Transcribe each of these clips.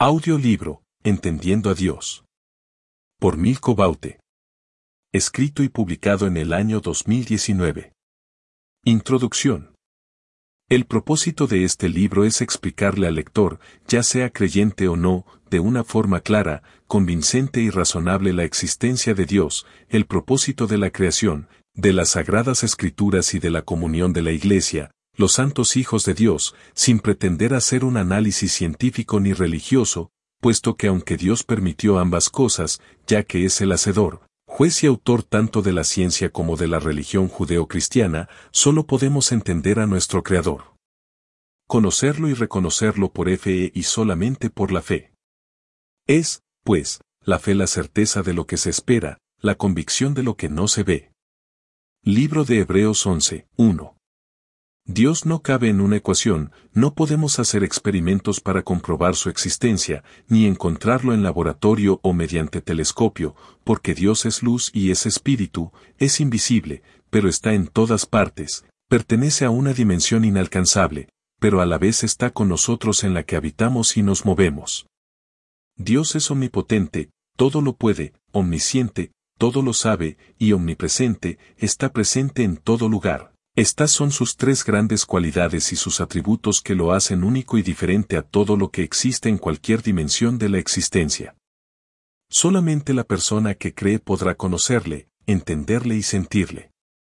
Audiolibro, Entendiendo a Dios. Por Milko Baute. Escrito y publicado en el año 2019. Introducción. El propósito de este libro es explicarle al lector, ya sea creyente o no, de una forma clara, convincente y razonable la existencia de Dios, el propósito de la creación, de las Sagradas Escrituras y de la comunión de la Iglesia, los santos hijos de Dios, sin pretender hacer un análisis científico ni religioso, puesto que aunque Dios permitió ambas cosas, ya que es el hacedor, juez y autor tanto de la ciencia como de la religión judeo-cristiana, solo podemos entender a nuestro Creador. Conocerlo y reconocerlo por fe y solamente por la fe. Es, pues, la fe la certeza de lo que se espera, la convicción de lo que no se ve. Libro de Hebreos 11, 1. Dios no cabe en una ecuación, no podemos hacer experimentos para comprobar su existencia, ni encontrarlo en laboratorio o mediante telescopio, porque Dios es luz y es espíritu, es invisible, pero está en todas partes, pertenece a una dimensión inalcanzable, pero a la vez está con nosotros en la que habitamos y nos movemos. Dios es omnipotente, todo lo puede, omnisciente, todo lo sabe, y omnipresente, está presente en todo lugar. Estas son sus tres grandes cualidades y sus atributos que lo hacen único y diferente a todo lo que existe en cualquier dimensión de la existencia. Solamente la persona que cree podrá conocerle, entenderle y sentirle.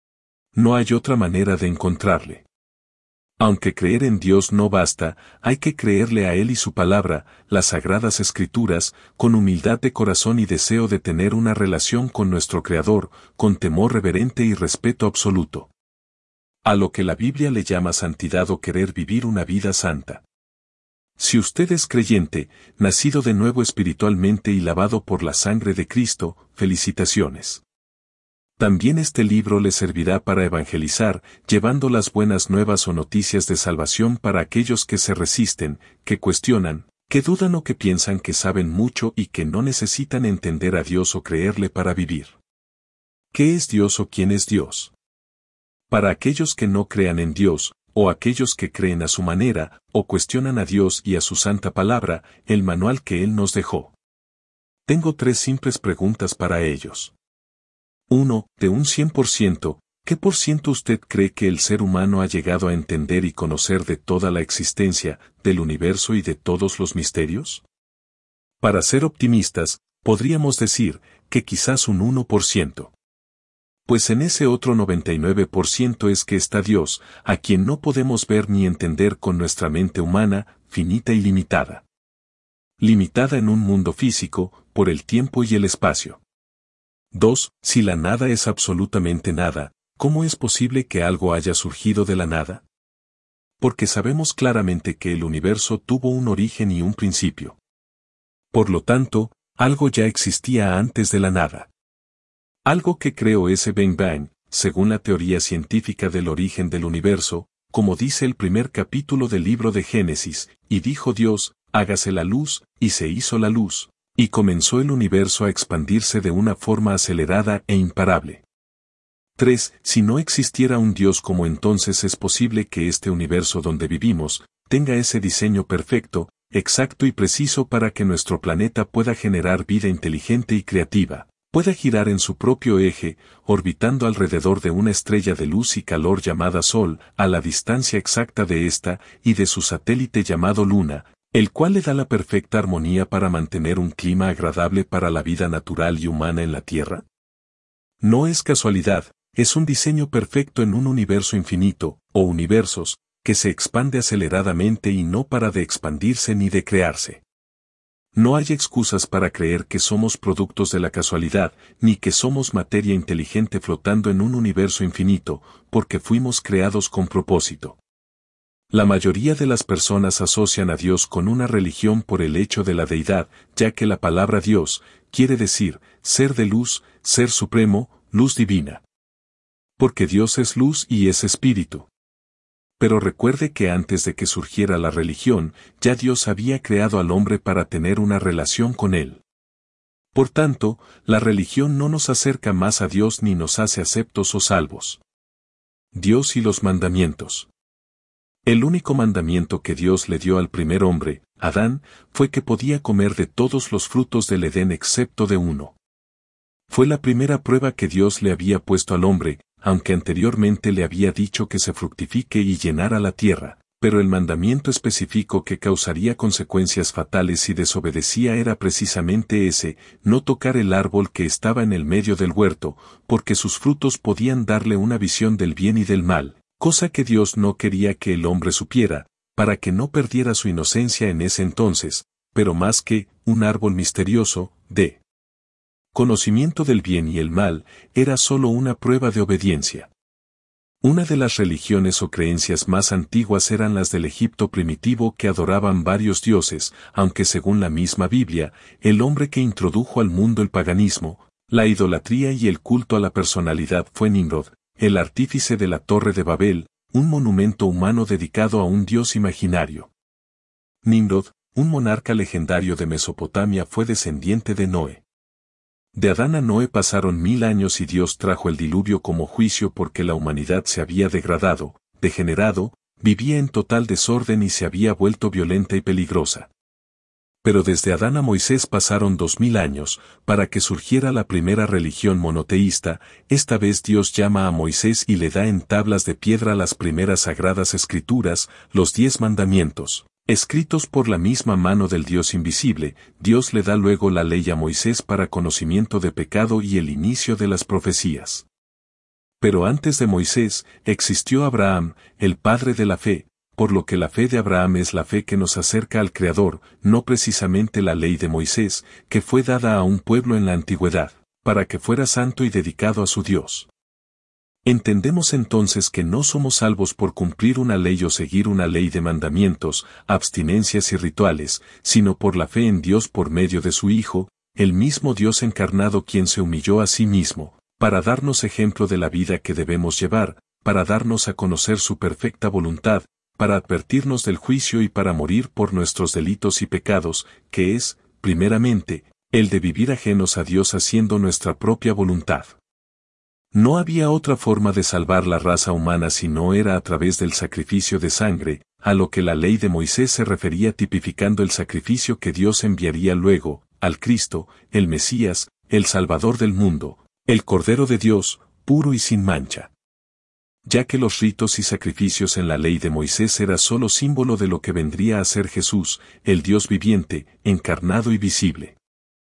No hay otra manera de encontrarle. Aunque creer en Dios no basta, hay que creerle a Él y su palabra, las Sagradas Escrituras, con humildad de corazón y deseo de tener una relación con nuestro Creador, con temor reverente y respeto absoluto. A lo que la Biblia le llama santidad o querer vivir una vida santa. Si usted es creyente, nacido de nuevo espiritualmente y lavado por la sangre de Cristo, felicitaciones. También este libro le servirá para evangelizar, llevando las buenas nuevas o noticias de salvación para aquellos que se resisten, que cuestionan, que dudan o que piensan que saben mucho y que no necesitan entender a Dios o creerle para vivir. ¿Qué es Dios o quién es Dios? Para aquellos que no crean en Dios, o aquellos que creen a su manera, o cuestionan a Dios y a su santa palabra, el manual que Él nos dejó. Tengo tres simples preguntas para ellos. 1. De un 100%, ¿qué por ciento usted cree que el ser humano ha llegado a entender y conocer de toda la existencia, del universo y de todos los misterios? Para ser optimistas, podríamos decir que quizás un 1%. Pues en ese otro 99% es que está Dios, a quien no podemos ver ni entender con nuestra mente humana, finita y limitada. Limitada en un mundo físico, por el tiempo y el espacio. 2. Si la nada es absolutamente nada, ¿cómo es posible que algo haya surgido de la nada? Porque sabemos claramente que el universo tuvo un origen y un principio. Por lo tanto, algo ya existía antes de la nada. Algo que creó ese Big Bang, según la teoría científica del origen del universo, como dice el primer capítulo del libro de Génesis, y dijo Dios, hágase la luz, y se hizo la luz, y comenzó el universo a expandirse de una forma acelerada e imparable. 3. Si no existiera un Dios, ¿cómo entonces es posible que este universo donde vivimos, tenga ese diseño perfecto, exacto y preciso para que nuestro planeta pueda generar vida inteligente y creativa? Puede girar en su propio eje, orbitando alrededor de una estrella de luz y calor llamada Sol, a la distancia exacta de ésta y de su satélite llamado Luna, el cual le da la perfecta armonía para mantener un clima agradable para la vida natural y humana en la Tierra? No es casualidad, es un diseño perfecto en un universo infinito, o universos, que se expande aceleradamente y no para de expandirse ni de crearse. No hay excusas para creer que somos productos de la casualidad, ni que somos materia inteligente flotando en un universo infinito, porque fuimos creados con propósito. La mayoría de las personas asocian a Dios con una religión por el hecho de la deidad, ya que la palabra Dios quiere decir ser de luz, ser supremo, luz divina. Porque Dios es luz y es espíritu. Pero recuerde que antes de que surgiera la religión, ya Dios había creado al hombre para tener una relación con él. Por tanto, la religión no nos acerca más a Dios ni nos hace aceptos o salvos. Dios y los mandamientos. El único mandamiento que Dios le dio al primer hombre, Adán, fue que podía comer de todos los frutos del Edén excepto de uno. Fue la primera prueba que Dios le había puesto al hombre, aunque anteriormente le había dicho que se fructifique y llenara la tierra, pero el mandamiento específico que causaría consecuencias fatales si desobedecía era precisamente ese: no tocar el árbol que estaba en el medio del huerto, porque sus frutos podían darle una visión del bien y del mal, cosa que Dios no quería que el hombre supiera, para que no perdiera su inocencia en ese entonces, pero más que un árbol misterioso, de conocimiento del bien y el mal, era solo una prueba de obediencia. Una de las religiones o creencias más antiguas eran las del Egipto primitivo, que adoraban varios dioses, aunque según la misma Biblia, el hombre que introdujo al mundo el paganismo, la idolatría y el culto a la personalidad fue Nimrod, el artífice de la Torre de Babel, un monumento humano dedicado a un dios imaginario. Nimrod, un monarca legendario de Mesopotamia, fue descendiente de Noé. De Adán a Noé pasaron 1000 años y Dios trajo el diluvio como juicio porque la humanidad se había degradado, degenerado, vivía en total desorden y se había vuelto violenta y peligrosa. Pero desde Adán a Moisés pasaron 2000 años, para que surgiera la primera religión monoteísta. Esta vez Dios llama a Moisés y le da en tablas de piedra las primeras sagradas escrituras, los 10 mandamientos. Escritos por la misma mano del Dios invisible, Dios le da luego la ley a Moisés para conocimiento de pecado y el inicio de las profecías. Pero antes de Moisés, existió Abraham, el padre de la fe, por lo que la fe de Abraham es la fe que nos acerca al Creador, no precisamente la ley de Moisés, que fue dada a un pueblo en la antigüedad, para que fuera santo y dedicado a su Dios. Entendemos entonces que no somos salvos por cumplir una ley o seguir una ley de mandamientos, abstinencias y rituales, sino por la fe en Dios por medio de su Hijo, el mismo Dios encarnado, quien se humilló a sí mismo, para darnos ejemplo de la vida que debemos llevar, para darnos a conocer su perfecta voluntad, para advertirnos del juicio y para morir por nuestros delitos y pecados, que es, primeramente, el de vivir ajenos a Dios haciendo nuestra propia voluntad. No había otra forma de salvar la raza humana si no era a través del sacrificio de sangre, a lo que la ley de Moisés se refería, tipificando el sacrificio que Dios enviaría luego, al Cristo, el Mesías, el Salvador del mundo, el Cordero de Dios, puro y sin mancha. Ya que los ritos y sacrificios en la ley de Moisés era solo símbolo de lo que vendría a ser Jesús, el Dios viviente, encarnado y visible.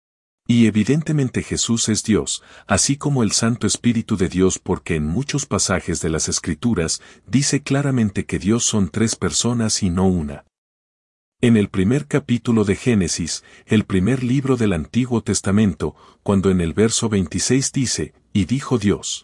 Y evidentemente Jesús es Dios, así como el Santo Espíritu de Dios, porque en muchos pasajes de las Escrituras dice claramente que Dios son 3 personas y no una. En el primer capítulo de Génesis, el primer libro del Antiguo Testamento, cuando en el verso 26 dice, y dijo Dios.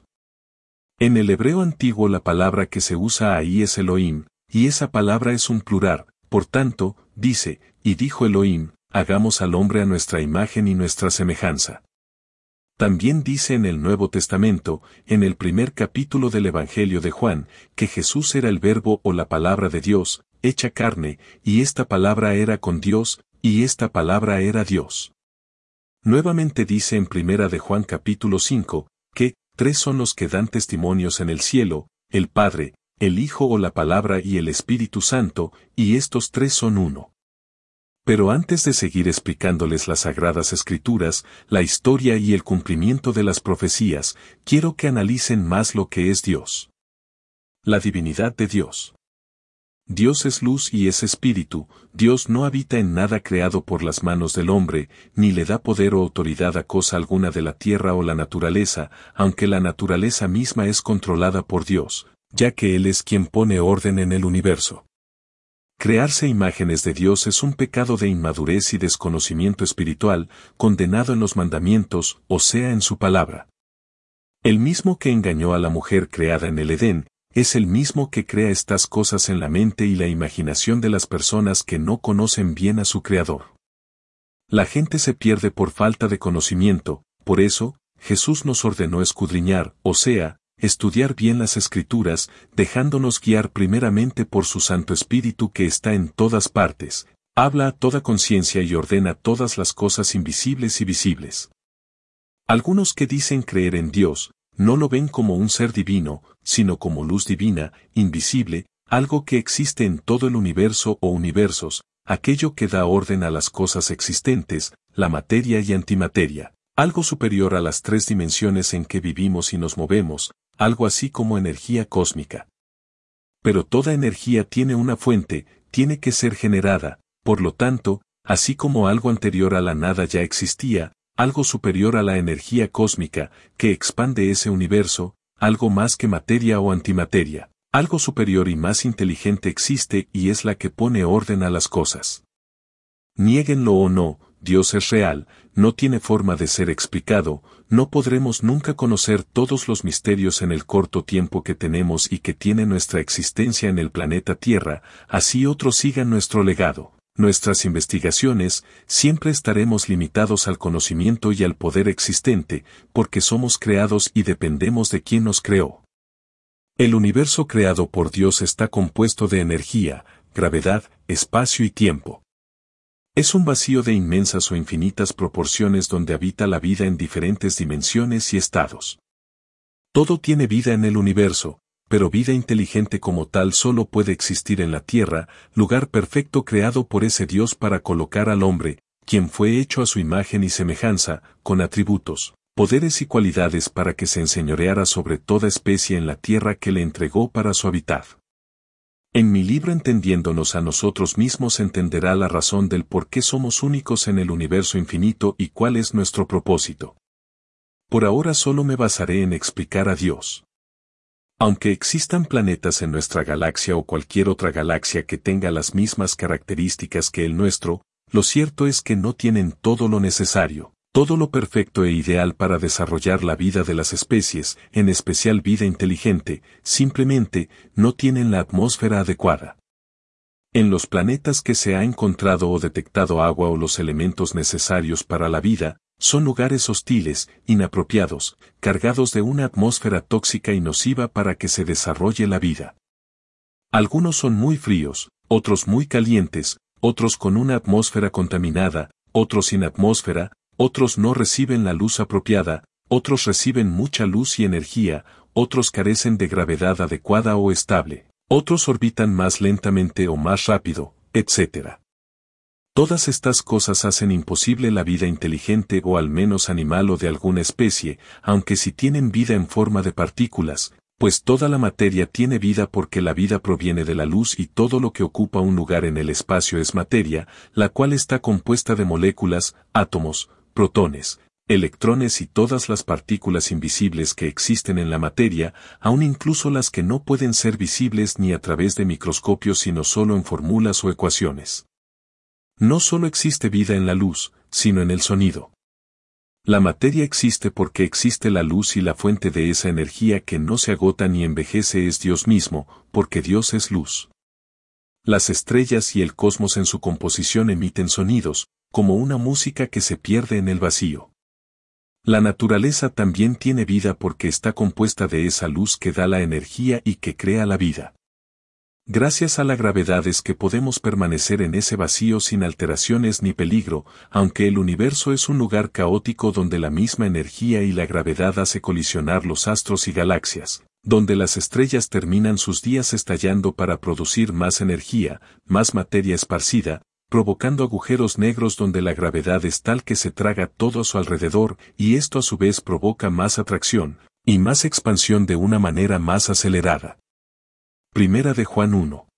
En el hebreo antiguo la palabra que se usa ahí es Elohim, y esa palabra es un plural, por tanto, dice, y dijo Elohim, hagamos al hombre a nuestra imagen y nuestra semejanza. También dice en el Nuevo Testamento, en el primer capítulo del Evangelio de Juan, que Jesús era el Verbo o la palabra de Dios, hecha carne, y esta palabra era con Dios, y esta palabra era Dios. Nuevamente dice en primera de Juan capítulo 5, que 3 son los que dan testimonios en el cielo, el Padre, el Hijo o la palabra y el Espíritu Santo, y estos 3 son uno. Pero antes de seguir explicándoles las Sagradas Escrituras, la historia y el cumplimiento de las profecías, quiero que analicen más lo que es Dios. La divinidad de Dios. Dios es luz y es espíritu. Dios no habita en nada creado por las manos del hombre, ni le da poder o autoridad a cosa alguna de la tierra o la naturaleza, aunque la naturaleza misma es controlada por Dios, ya que Él es quien pone orden en el universo. Crearse imágenes de Dios es un pecado de inmadurez y desconocimiento espiritual, condenado en los mandamientos, o sea en su palabra. El mismo que engañó a la mujer creada en el Edén, es el mismo que crea estas cosas en la mente y la imaginación de las personas que no conocen bien a su Creador. La gente se pierde por falta de conocimiento, por eso, Jesús nos ordenó escudriñar, o sea, estudiar bien las Escrituras, dejándonos guiar primeramente por su Santo Espíritu que está en todas partes, habla a toda conciencia y ordena todas las cosas invisibles y visibles. Algunos que dicen creer en Dios, no lo ven como un ser divino, sino como luz divina, invisible, algo que existe en todo el universo o universos, aquello que da orden a las cosas existentes, la materia y antimateria, algo superior a las tres dimensiones en que vivimos y nos movemos, algo así como energía cósmica. Pero toda energía tiene una fuente, tiene que ser generada, por lo tanto, así como algo anterior a la nada ya existía, algo superior a la energía cósmica, que expande ese universo, algo más que materia o antimateria, algo superior y más inteligente existe y es la que pone orden a las cosas. Niéguenlo o no, Dios es real, no tiene forma de ser explicado, no podremos nunca conocer todos los misterios en el corto tiempo que tenemos y que tiene nuestra existencia en el planeta Tierra, así otros sigan nuestro legado, nuestras investigaciones, siempre estaremos limitados al conocimiento y al poder existente, porque somos creados y dependemos de quien nos creó. El universo creado por Dios está compuesto de energía, gravedad, espacio y tiempo. Es un vacío de inmensas o infinitas proporciones donde habita la vida en diferentes dimensiones y estados. Todo tiene vida en el universo, pero vida inteligente como tal solo puede existir en la Tierra, lugar perfecto creado por ese Dios para colocar al hombre, quien fue hecho a su imagen y semejanza, con atributos, poderes y cualidades para que se enseñoreara sobre toda especie en la Tierra que le entregó para su hábitat. En mi libro Entendiéndonos a nosotros mismos entenderá la razón del por qué somos únicos en el universo infinito y cuál es nuestro propósito. Por ahora solo me basaré en explicar a Dios. Aunque existan planetas en nuestra galaxia o cualquier otra galaxia que tenga las mismas características que el nuestro, lo cierto es que no tienen todo lo necesario, todo lo perfecto e ideal para desarrollar la vida de las especies, en especial vida inteligente, simplemente no tienen la atmósfera adecuada. En los planetas que se ha encontrado o detectado agua o los elementos necesarios para la vida, son lugares hostiles, inapropiados, cargados de una atmósfera tóxica y nociva para que se desarrolle la vida. Algunos son muy fríos, otros muy calientes, otros con una atmósfera contaminada, otros sin atmósfera, otros no reciben la luz apropiada, otros reciben mucha luz y energía, otros carecen de gravedad adecuada o estable, otros orbitan más lentamente o más rápido, etc. Todas estas cosas hacen imposible la vida inteligente o al menos animal o de alguna especie, aunque si tienen vida en forma de partículas, pues toda la materia tiene vida porque la vida proviene de la luz y todo lo que ocupa un lugar en el espacio es materia, la cual está compuesta de moléculas, átomos, protones, electrones y todas las partículas invisibles que existen en la materia, aun incluso las que no pueden ser visibles ni a través de microscopios sino solo en fórmulas o ecuaciones. No solo existe vida en la luz, sino en el sonido. La materia existe porque existe la luz y la fuente de esa energía que no se agota ni envejece es Dios mismo, porque Dios es luz. Las estrellas y el cosmos en su composición emiten sonidos, como una música que se pierde en el vacío. La naturaleza también tiene vida porque está compuesta de esa luz que da la energía y que crea la vida. Gracias a la gravedad es que podemos permanecer en ese vacío sin alteraciones ni peligro, aunque el universo es un lugar caótico donde la misma energía y la gravedad hace colisionar los astros y galaxias, donde las estrellas terminan sus días estallando para producir más energía, más materia esparcida, provocando agujeros negros donde la gravedad es tal que se traga todo a su alrededor, y esto a su vez provoca más atracción, y más expansión de una manera más acelerada. Primera de Juan 1.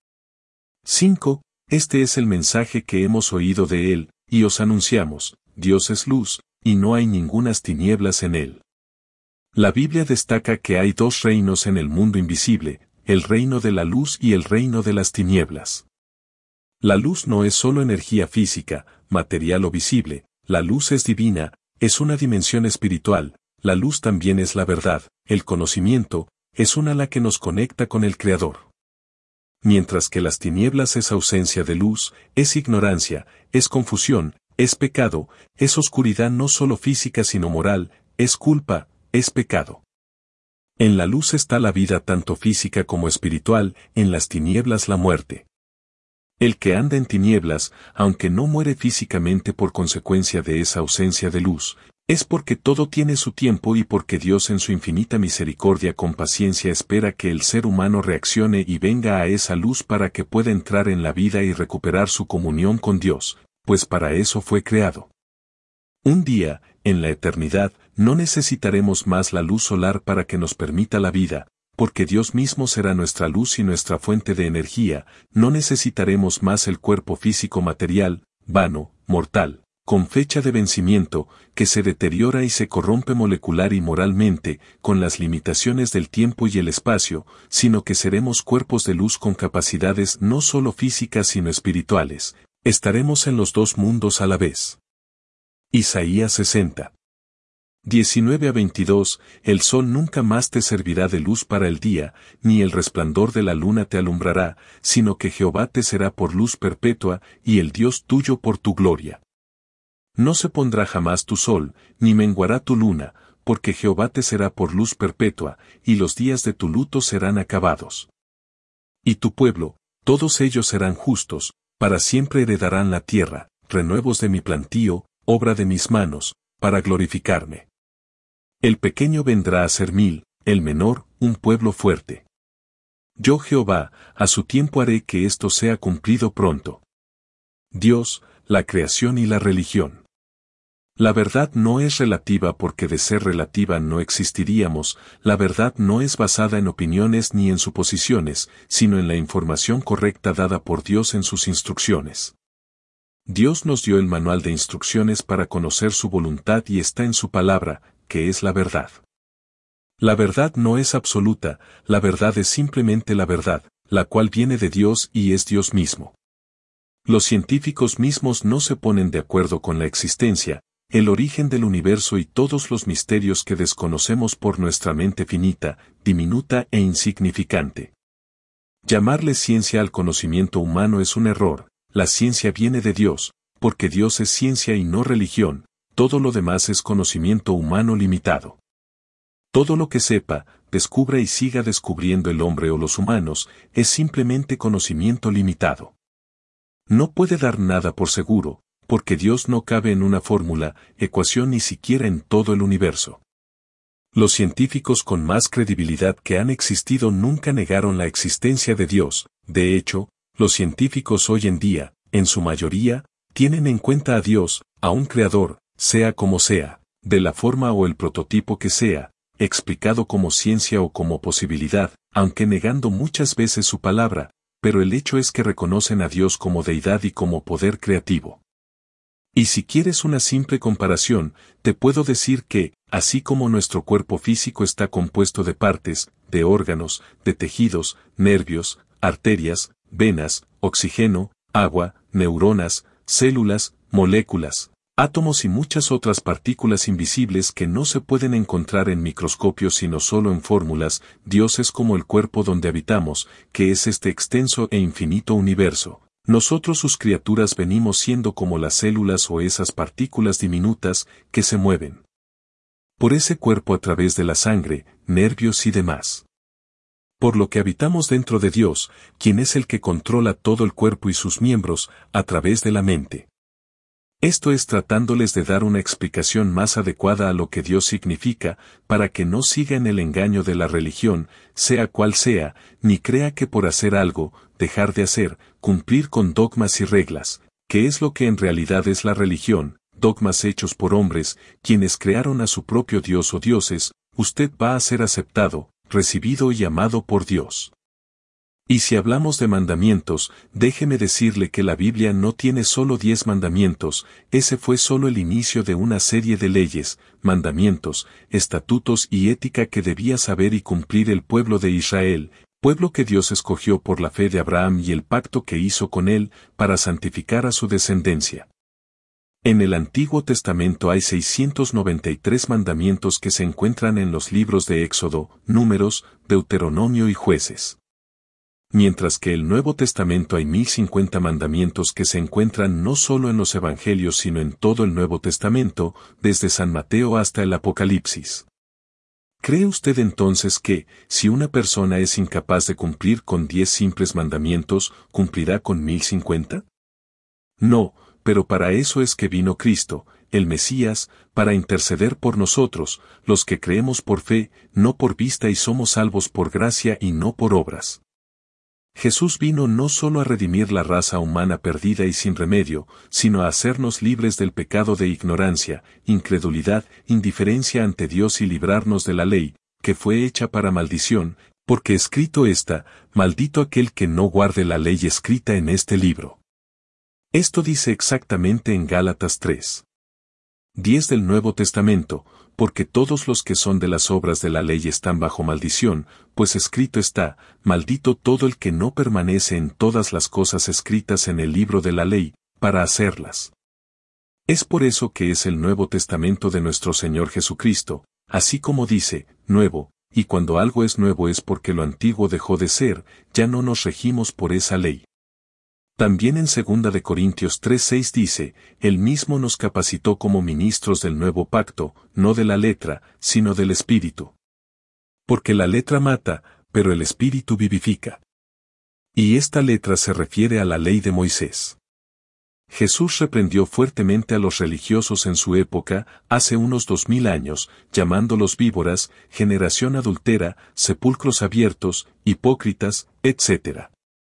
5. Este es el mensaje que hemos oído de él, y os anunciamos, Dios es luz, y no hay ningunas tinieblas en él. La Biblia destaca que hay dos reinos en el mundo invisible, el reino de la luz y el reino de las tinieblas. La luz no es solo energía física, material o visible, la luz es divina, es una dimensión espiritual, la luz también es la verdad, el conocimiento, es una la que nos conecta con el Creador. Mientras que las tinieblas es ausencia de luz, es ignorancia, es confusión, es pecado, es oscuridad no solo física sino moral, es culpa, es pecado. En la luz está la vida tanto física como espiritual, en las tinieblas la muerte. El que anda en tinieblas, aunque no muere físicamente por consecuencia de esa ausencia de luz, Es porque todo tiene su tiempo y porque Dios en su infinita misericordia con paciencia espera que el ser humano reaccione y venga a esa luz para que pueda entrar en la vida y recuperar su comunión con Dios, pues para eso fue creado. Un día, en la eternidad, no necesitaremos más la luz solar para que nos permita la vida, porque Dios mismo será nuestra luz y nuestra fuente de energía, no necesitaremos más el cuerpo físico material, vano, mortal, con fecha de vencimiento, que se deteriora y se corrompe molecular y moralmente, con las limitaciones del tiempo y el espacio, sino que seremos cuerpos de luz con capacidades no solo físicas sino espirituales. Estaremos en los dos mundos a la vez. Isaías 60. 19-22, el sol nunca más te servirá de luz para el día, ni el resplandor de la luna te alumbrará, sino que Jehová te será por luz perpetua, y el Dios tuyo por tu gloria. No se pondrá jamás tu sol, ni menguará tu luna, porque Jehová te será por luz perpetua, y los días de tu luto serán acabados. Y tu pueblo, todos ellos serán justos, para siempre heredarán la tierra, renuevos de mi plantío, obra de mis manos, para glorificarme. El pequeño vendrá a ser 1000, el menor, un pueblo fuerte. Yo Jehová, a su tiempo haré que esto sea cumplido pronto. Dios, la creación y la religión. La verdad no es relativa porque de ser relativa no existiríamos, la verdad no es basada en opiniones ni en suposiciones, sino en la información correcta dada por Dios en sus instrucciones. Dios nos dio el manual de instrucciones para conocer su voluntad y está en su palabra, que es la verdad. La verdad no es absoluta, la verdad es simplemente la verdad, la cual viene de Dios y es Dios mismo. Los científicos mismos no se ponen de acuerdo con la existencia, el origen del universo y todos los misterios que desconocemos por nuestra mente finita, diminuta e insignificante. Llamarle ciencia al conocimiento humano es un error, la ciencia viene de Dios, porque Dios es ciencia y no religión, todo lo demás es conocimiento humano limitado. Todo lo que sepa, descubra y siga descubriendo el hombre o los humanos, es simplemente conocimiento limitado. No puede dar nada por seguro, porque Dios no cabe en una fórmula, ecuación ni siquiera en todo el universo. Los científicos con más credibilidad que han existido nunca negaron la existencia de Dios, de hecho, los científicos hoy en día, en su mayoría, tienen en cuenta a Dios, a un creador, sea como sea, de la forma o el prototipo que sea, explicado como ciencia o como posibilidad, aunque negando muchas veces su palabra, pero el hecho es que reconocen a Dios como deidad y como poder creativo. Y si quieres una simple comparación, te puedo decir que, así como nuestro cuerpo físico está compuesto de partes, de órganos, de tejidos, nervios, arterias, venas, oxígeno, agua, neuronas, células, moléculas, átomos y muchas otras partículas invisibles que no se pueden encontrar en microscopios sino solo en fórmulas, Dios es como el cuerpo donde habitamos, que es este extenso e infinito universo. Nosotros sus criaturas venimos siendo como las células o esas partículas diminutas que se mueven por ese cuerpo a través de la sangre, nervios y demás. Por lo que habitamos dentro de Dios, quien es el que controla todo el cuerpo y sus miembros, a través de la mente. Esto es tratándoles de dar una explicación más adecuada a lo que Dios significa, para que no siga en el engaño de la religión, sea cual sea, ni crea que por hacer algo, dejar de hacer, cumplir con dogmas y reglas, que es lo que en realidad es la religión, dogmas hechos por hombres, quienes crearon a su propio Dios o dioses, usted va a ser aceptado, recibido y amado por Dios. Y si hablamos de mandamientos, déjeme decirle que la Biblia no tiene solo 10 mandamientos, ese fue solo el inicio de una serie de leyes, mandamientos, estatutos y ética que debía saber y cumplir el pueblo de Israel, pueblo que Dios escogió por la fe de Abraham y el pacto que hizo con él, para santificar a su descendencia. En el Antiguo Testamento hay 693 mandamientos que se encuentran en los libros de Éxodo, Números, Deuteronomio y Jueces. Mientras que el Nuevo Testamento hay 1050 mandamientos que se encuentran no solo en los Evangelios sino en todo el Nuevo Testamento, desde San Mateo hasta el Apocalipsis. ¿Cree usted entonces que, si una persona es incapaz de cumplir con 10 simples mandamientos, cumplirá con 1050? No, pero para eso es que vino Cristo, el Mesías, para interceder por nosotros, los que creemos por fe, no por vista y somos salvos por gracia y no por obras. Jesús vino no solo a redimir la raza humana perdida y sin remedio, sino a hacernos libres del pecado de ignorancia, incredulidad, indiferencia ante Dios y librarnos de la ley, que fue hecha para maldición, porque escrito está, maldito aquel que no guarde la ley escrita en este libro. Esto dice exactamente en Gálatas 3:10 del Nuevo Testamento, porque todos los que son de las obras de la ley están bajo maldición, pues escrito está, maldito todo el que no permanece en todas las cosas escritas en el libro de la ley, para hacerlas. Es por eso que es el Nuevo Testamento de nuestro Señor Jesucristo, así como dice, nuevo, y cuando algo es nuevo es porque lo antiguo dejó de ser, ya no nos regimos por esa ley. También en 2 de Corintios 3:6 dice, Él mismo nos capacitó como ministros del nuevo pacto, no de la letra, sino del Espíritu. Porque la letra mata, pero el Espíritu vivifica. Y esta letra se refiere a la ley de Moisés. Jesús reprendió fuertemente a los religiosos en su época, hace unos 2000 años, llamándolos víboras, generación adúltera, sepulcros abiertos, hipócritas, etc.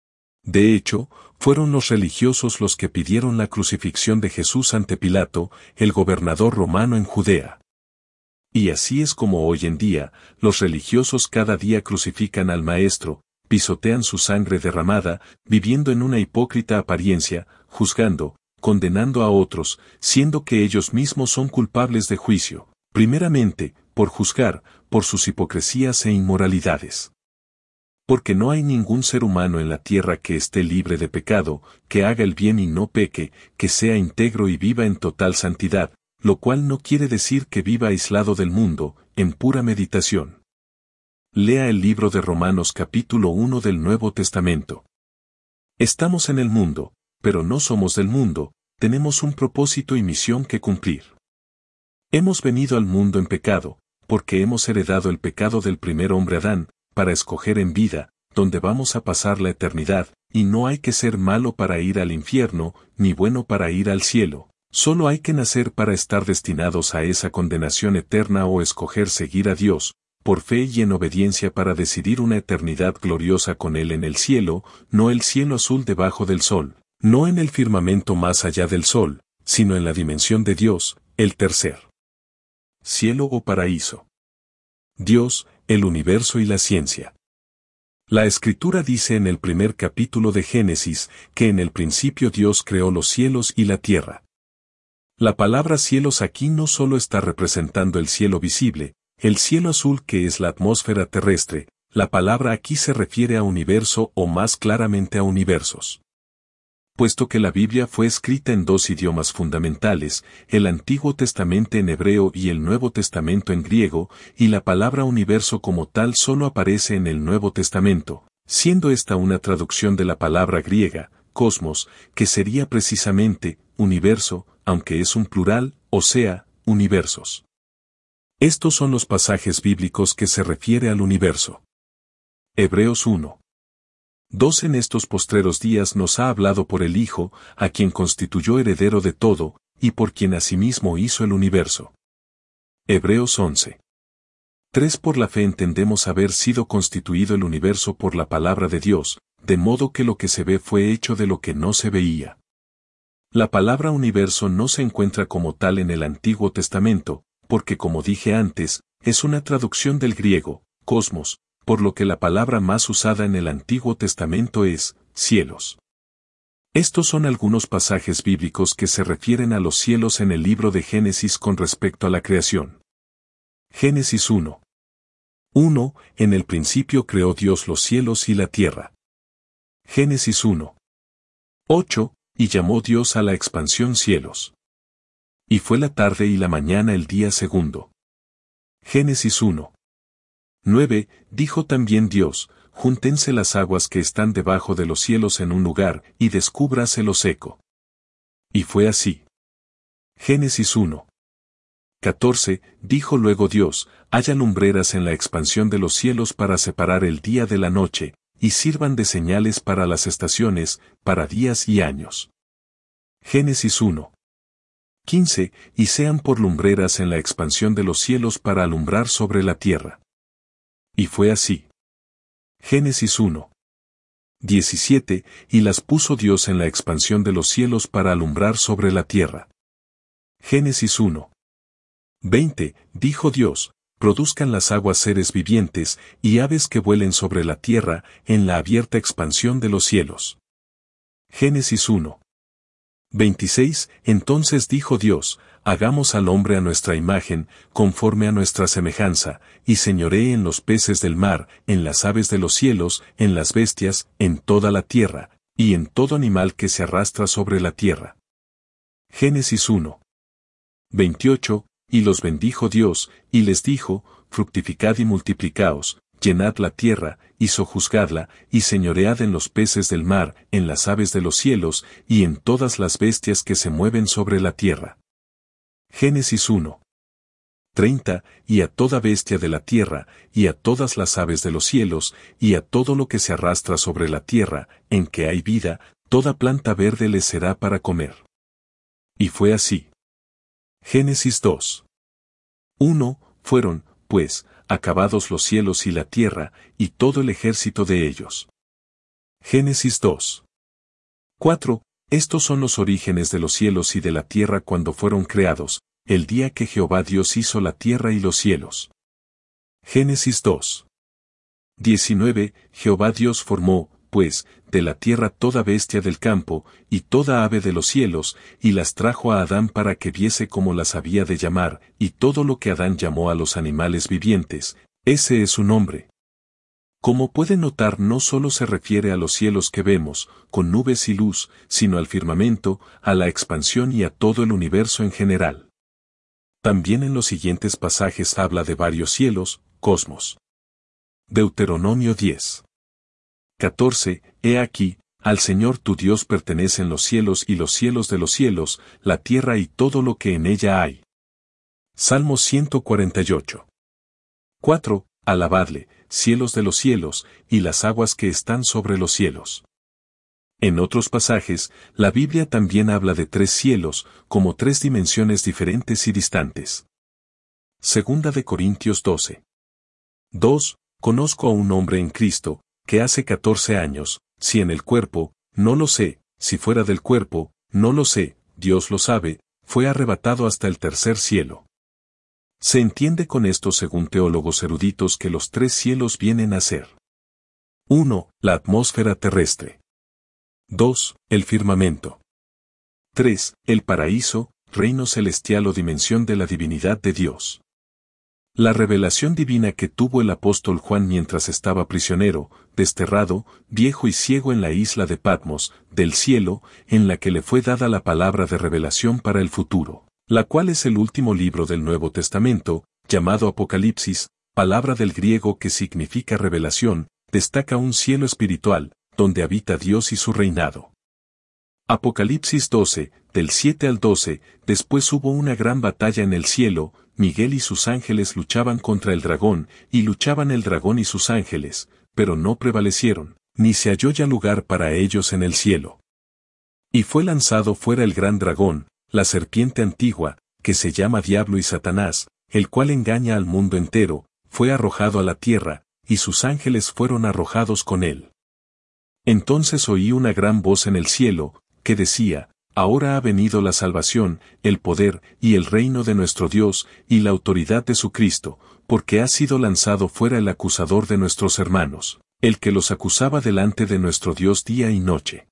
De hecho, fueron los religiosos los que pidieron la crucifixión de Jesús ante Pilato, el gobernador romano en Judea. Y así es como hoy en día, los religiosos cada día crucifican al Maestro, pisotean su sangre derramada, viviendo en una hipócrita apariencia, juzgando, condenando a otros, siendo que ellos mismos son culpables de juicio, primeramente, por juzgar, por sus hipocresías e inmoralidades. Porque no hay ningún ser humano en la tierra que esté libre de pecado, que haga el bien y no peque, que sea íntegro y viva en total santidad, lo cual no quiere decir que viva aislado del mundo, en pura meditación. Lea el libro de Romanos capítulo 1 del Nuevo Testamento. Estamos en el mundo, pero no somos del mundo, tenemos un propósito y misión que cumplir. Hemos venido al mundo en pecado, porque hemos heredado el pecado del primer hombre Adán, para escoger en vida, donde vamos a pasar la eternidad, y no hay que ser malo para ir al infierno, ni bueno para ir al cielo, solo hay que nacer para estar destinados a esa condenación eterna o escoger seguir a Dios, por fe y en obediencia para decidir una eternidad gloriosa con Él en el cielo, no el cielo azul debajo del sol, no en el firmamento más allá del sol, sino en la dimensión de Dios, el tercer cielo o paraíso. Dios, el universo y la ciencia. La Escritura dice en el primer capítulo de Génesis, que en el principio Dios creó los cielos y la tierra. La palabra cielos aquí no solo está representando el cielo visible, el cielo azul que es la atmósfera terrestre, la palabra aquí se refiere a universo o más claramente a universos. Puesto que la Biblia fue escrita en dos idiomas fundamentales, el Antiguo Testamento en hebreo y el Nuevo Testamento en griego, y la palabra universo como tal solo aparece en el Nuevo Testamento, siendo esta una traducción de la palabra griega, cosmos, que sería precisamente, universo, aunque es un plural, o sea, universos. Estos son los pasajes bíblicos que se refiere al universo. Hebreos 1:2 en estos postreros días nos ha hablado por el Hijo, a quien constituyó heredero de todo, y por quien asimismo hizo el universo. Hebreos 11:3 Por la fe entendemos haber sido constituido el universo por la palabra de Dios, de modo que lo que se ve fue hecho de lo que no se veía. La palabra universo no se encuentra como tal en el Antiguo Testamento, porque como dije antes, es una traducción del griego, cosmos, por lo que la palabra más usada en el Antiguo Testamento es, cielos. Estos son algunos pasajes bíblicos que se refieren a los cielos en el libro de Génesis con respecto a la creación. Génesis 1:1 En el principio creó Dios los cielos y la tierra. Génesis 1:8 Y llamó Dios a la expansión cielos. Y fue la tarde y la mañana el día segundo. Génesis 1:9 Dijo también Dios, júntense las aguas que están debajo de los cielos en un lugar, y descúbrase lo seco. Y fue así. Génesis 1:14 Dijo luego Dios, haya lumbreras en la expansión de los cielos para separar el día de la noche, y sirvan de señales para las estaciones, para días y años. Génesis 1:15, y sean por lumbreras en la expansión de los cielos para alumbrar sobre la tierra. Y fue así. Génesis 1:17, y las puso Dios en la expansión de los cielos para alumbrar sobre la tierra. Génesis 1:20, dijo Dios, produzcan las aguas seres vivientes, y aves que vuelen sobre la tierra, en la abierta expansión de los cielos. Génesis 1:26, entonces dijo Dios, hagamos al hombre a nuestra imagen, conforme a nuestra semejanza, y señoree en los peces del mar, en las aves de los cielos, en las bestias, en toda la tierra, y en todo animal que se arrastra sobre la tierra. Génesis 1:28, y los bendijo Dios, y les dijo, fructificad y multiplicaos, llenad la tierra, y sojuzgadla, y señoread en los peces del mar, en las aves de los cielos, y en todas las bestias que se mueven sobre la tierra. Génesis 1:30, y a toda bestia de la tierra, y a todas las aves de los cielos, y a todo lo que se arrastra sobre la tierra, en que hay vida, toda planta verde les será para comer. Y fue así. Génesis 2:1, fueron, pues, acabados los cielos y la tierra, y todo el ejército de ellos. Génesis 2:4, estos son los orígenes de los cielos y de la tierra cuando fueron creados, el día que Jehová Dios hizo la tierra y los cielos. Génesis 2:19, Jehová Dios formó, pues, de la tierra toda bestia del campo, y toda ave de los cielos, y las trajo a Adán para que viese cómo las había de llamar, y todo lo que Adán llamó a los animales vivientes, ese es su nombre. Como pueden notar, no solo se refiere a los cielos que vemos, con nubes y luz, sino al firmamento, a la expansión y a todo el universo en general. También en los siguientes pasajes habla de varios cielos, cosmos. Deuteronomio 10:14, he aquí, al Señor tu Dios pertenecen los cielos y los cielos de los cielos, la tierra y todo lo que en ella hay. Salmo 148:4, alabadle, cielos de los cielos, y las aguas que están sobre los cielos. En otros pasajes, la Biblia también habla de tres cielos, como tres dimensiones diferentes y distantes. Segunda de Corintios 12:2, conozco a un hombre en Cristo, que hace 14 años, si en el cuerpo, no lo sé, si fuera del cuerpo, no lo sé, Dios lo sabe, fue arrebatado hasta el tercer cielo. Se entiende con esto según teólogos eruditos que los tres cielos vienen a ser: 1. La atmósfera terrestre. 2. El firmamento. 3. El paraíso, reino celestial o dimensión de la divinidad de Dios. La revelación divina que tuvo el apóstol Juan mientras estaba prisionero, desterrado, viejo y ciego en la isla de Patmos, del cielo, en la que le fue dada la palabra de revelación para el futuro, la cual es el último libro del Nuevo Testamento, llamado Apocalipsis, palabra del griego que significa revelación, destaca un cielo espiritual, donde habita Dios y su reinado. Apocalipsis 12, del 7 al 12, después hubo una gran batalla en el cielo, Miguel y sus ángeles luchaban contra el dragón, y luchaban el dragón y sus ángeles, pero no prevalecieron, ni se halló ya lugar para ellos en el cielo. Y fue lanzado fuera el gran dragón, la serpiente antigua, que se llama Diablo y Satanás, el cual engaña al mundo entero, fue arrojado a la tierra, y sus ángeles fueron arrojados con él. Entonces oí una gran voz en el cielo, que decía: ahora ha venido la salvación, el poder, y el reino de nuestro Dios, y la autoridad de su Cristo, porque ha sido lanzado fuera el acusador de nuestros hermanos, el que los acusaba delante de nuestro Dios día y noche.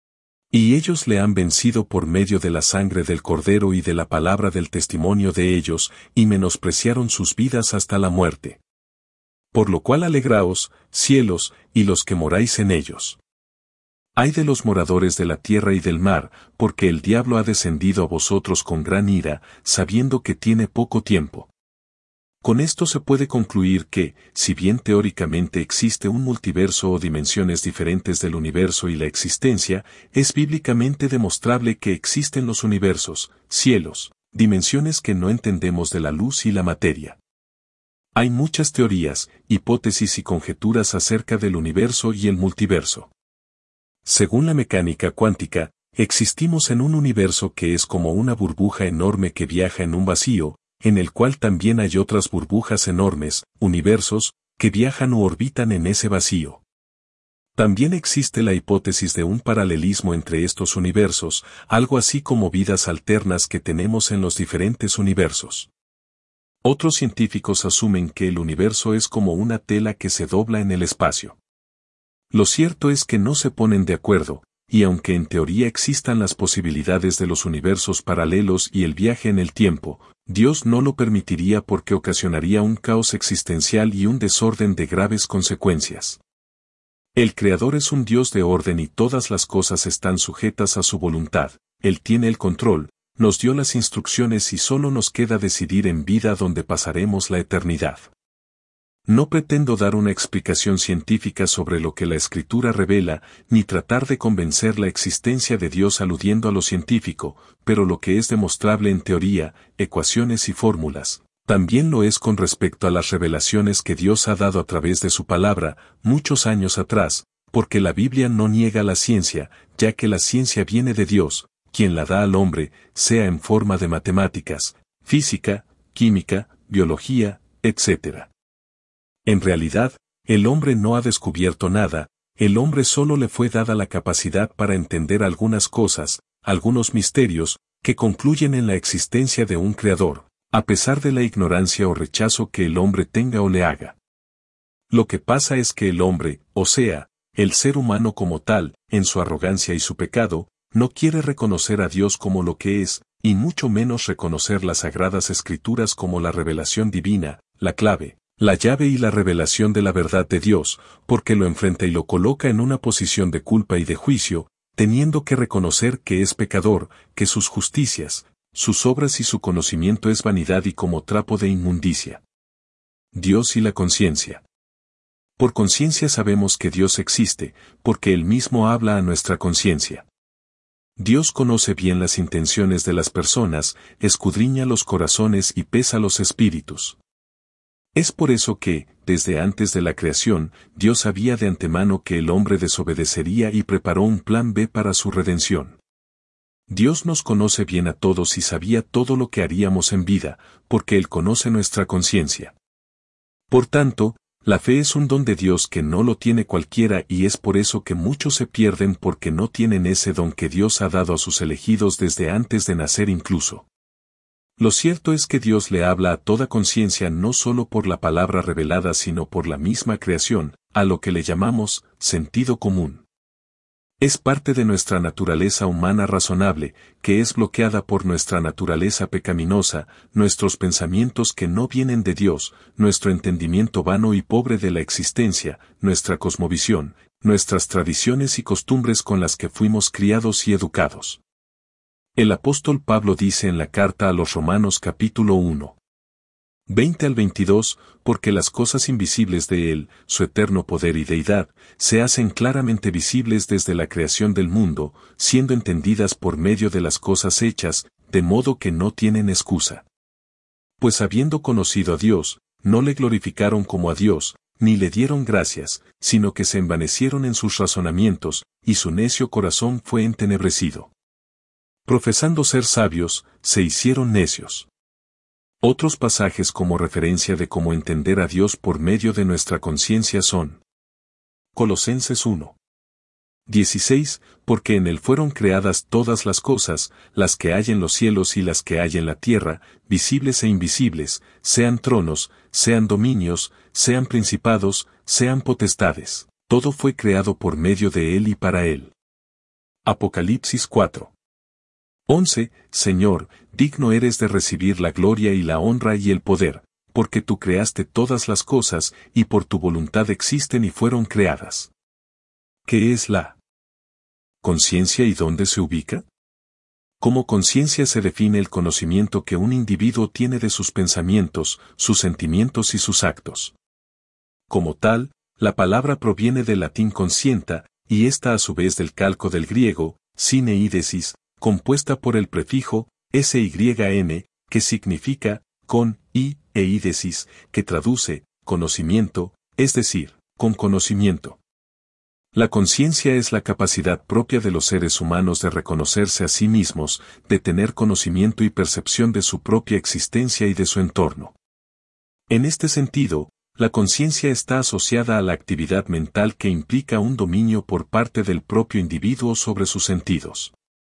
Y ellos le han vencido por medio de la sangre del Cordero y de la palabra del testimonio de ellos, y menospreciaron sus vidas hasta la muerte. Por lo cual alegraos, cielos, y los que moráis en ellos. Ay de los moradores de la tierra y del mar, porque el diablo ha descendido a vosotros con gran ira, sabiendo que tiene poco tiempo. Con esto se puede concluir que, si bien teóricamente existe un multiverso o dimensiones diferentes del universo y la existencia, es bíblicamente demostrable que existen los universos, cielos, dimensiones que no entendemos de la luz y la materia. Hay muchas teorías, hipótesis y conjeturas acerca del universo y el multiverso. Según la mecánica cuántica, Existimos en un universo que es como una burbuja enorme que viaja en un vacío, en el cual también hay otras burbujas enormes, universos, que viajan u orbitan en ese vacío. También existe la hipótesis de un paralelismo entre estos universos, algo así como vidas alternas que tenemos en los diferentes universos. Otros científicos asumen que el universo es como una tela que se dobla en el espacio. Lo cierto es que no se ponen de acuerdo, y aunque en teoría existan las posibilidades de los universos paralelos y el viaje en el tiempo, Dios no lo permitiría porque ocasionaría un caos existencial y un desorden de graves consecuencias. El Creador es un Dios de orden y todas las cosas están sujetas a su voluntad, Él tiene el control, nos dio las instrucciones y solo nos queda decidir en vida donde pasaremos la eternidad. No pretendo dar una explicación científica sobre lo que la Escritura revela, ni tratar de convencer la existencia de Dios aludiendo a lo científico, pero lo que es demostrable en teoría, ecuaciones y fórmulas, también lo es con respecto a las revelaciones que Dios ha dado a través de su palabra, muchos años atrás, porque la Biblia no niega la ciencia, ya que la ciencia viene de Dios, quien la da al hombre, sea en forma de matemáticas, física, química, biología, etc. En realidad, el hombre no ha descubierto nada, el hombre solo le fue dada la capacidad para entender algunas cosas, algunos misterios, que concluyen en la existencia de un creador, a pesar de la ignorancia o rechazo que el hombre tenga o le haga. Lo que pasa es que el hombre, o sea, el ser humano como tal, en su arrogancia y su pecado, no quiere reconocer a Dios como lo que es, y mucho menos reconocer las sagradas escrituras como la revelación divina, la clave, la llave y la revelación de la verdad de Dios, porque lo enfrenta y lo coloca en una posición de culpa y de juicio, teniendo que reconocer que es pecador, que sus justicias, sus obras y su conocimiento es vanidad y como trapo de inmundicia. Dios y la conciencia. Por conciencia sabemos que Dios existe, porque Él mismo habla a nuestra conciencia. Dios conoce bien las intenciones de las personas, escudriña los corazones y pesa los espíritus. Es por eso que, desde antes de la creación, Dios sabía de antemano que el hombre desobedecería y preparó un plan B para su redención. Dios nos conoce bien a todos y sabía todo lo que haríamos en vida, porque Él conoce nuestra conciencia. Por tanto, la fe es un don de Dios que no lo tiene cualquiera y es por eso que muchos se pierden porque no tienen ese don que Dios ha dado a sus elegidos desde antes de nacer incluso. Lo cierto es que Dios le habla a toda conciencia no solo por la palabra revelada sino por la misma creación, a lo que le llamamos sentido común. Es parte de nuestra naturaleza humana razonable, que es bloqueada por nuestra naturaleza pecaminosa, nuestros pensamientos que no vienen de Dios, nuestro entendimiento vano y pobre de la existencia, nuestra cosmovisión, nuestras tradiciones y costumbres con las que fuimos criados y educados. El apóstol Pablo dice en la carta a los Romanos capítulo 1. 20 al 22, porque las cosas invisibles de Él, su eterno poder y deidad, se hacen claramente visibles desde la creación del mundo, siendo entendidas por medio de las cosas hechas, de modo que no tienen excusa. Pues habiendo conocido a Dios, no le glorificaron como a Dios, ni le dieron gracias, sino que se envanecieron en sus razonamientos, y su necio corazón fue entenebrecido. Profesando ser sabios, se hicieron necios. Otros pasajes como referencia de cómo entender a Dios por medio de nuestra conciencia son Colosenses 1. 16, porque en Él fueron creadas todas las cosas, las que hay en los cielos y las que hay en la tierra, visibles e invisibles, sean tronos, sean dominios, sean principados, sean potestades. Todo fue creado por medio de Él y para Él. Apocalipsis 4. 11. Señor, digno eres de recibir la gloria y la honra y el poder, porque tú creaste todas las cosas y por tu voluntad existen y fueron creadas. ¿Qué es la conciencia y dónde se ubica? Como conciencia se define el conocimiento que un individuo tiene de sus pensamientos, sus sentimientos y sus actos. Como tal, la palabra proviene del latín conscienta, y esta a su vez del calco del griego, syneidesis, compuesta por el prefijo syn, que significa con, y, e ídesis, que traduce conocimiento, es decir, con conocimiento. La conciencia es la capacidad propia de los seres humanos de reconocerse a sí mismos, de tener conocimiento y percepción de su propia existencia y de su entorno. En este sentido, la conciencia está asociada a la actividad mental que implica un dominio por parte del propio individuo sobre sus sentidos.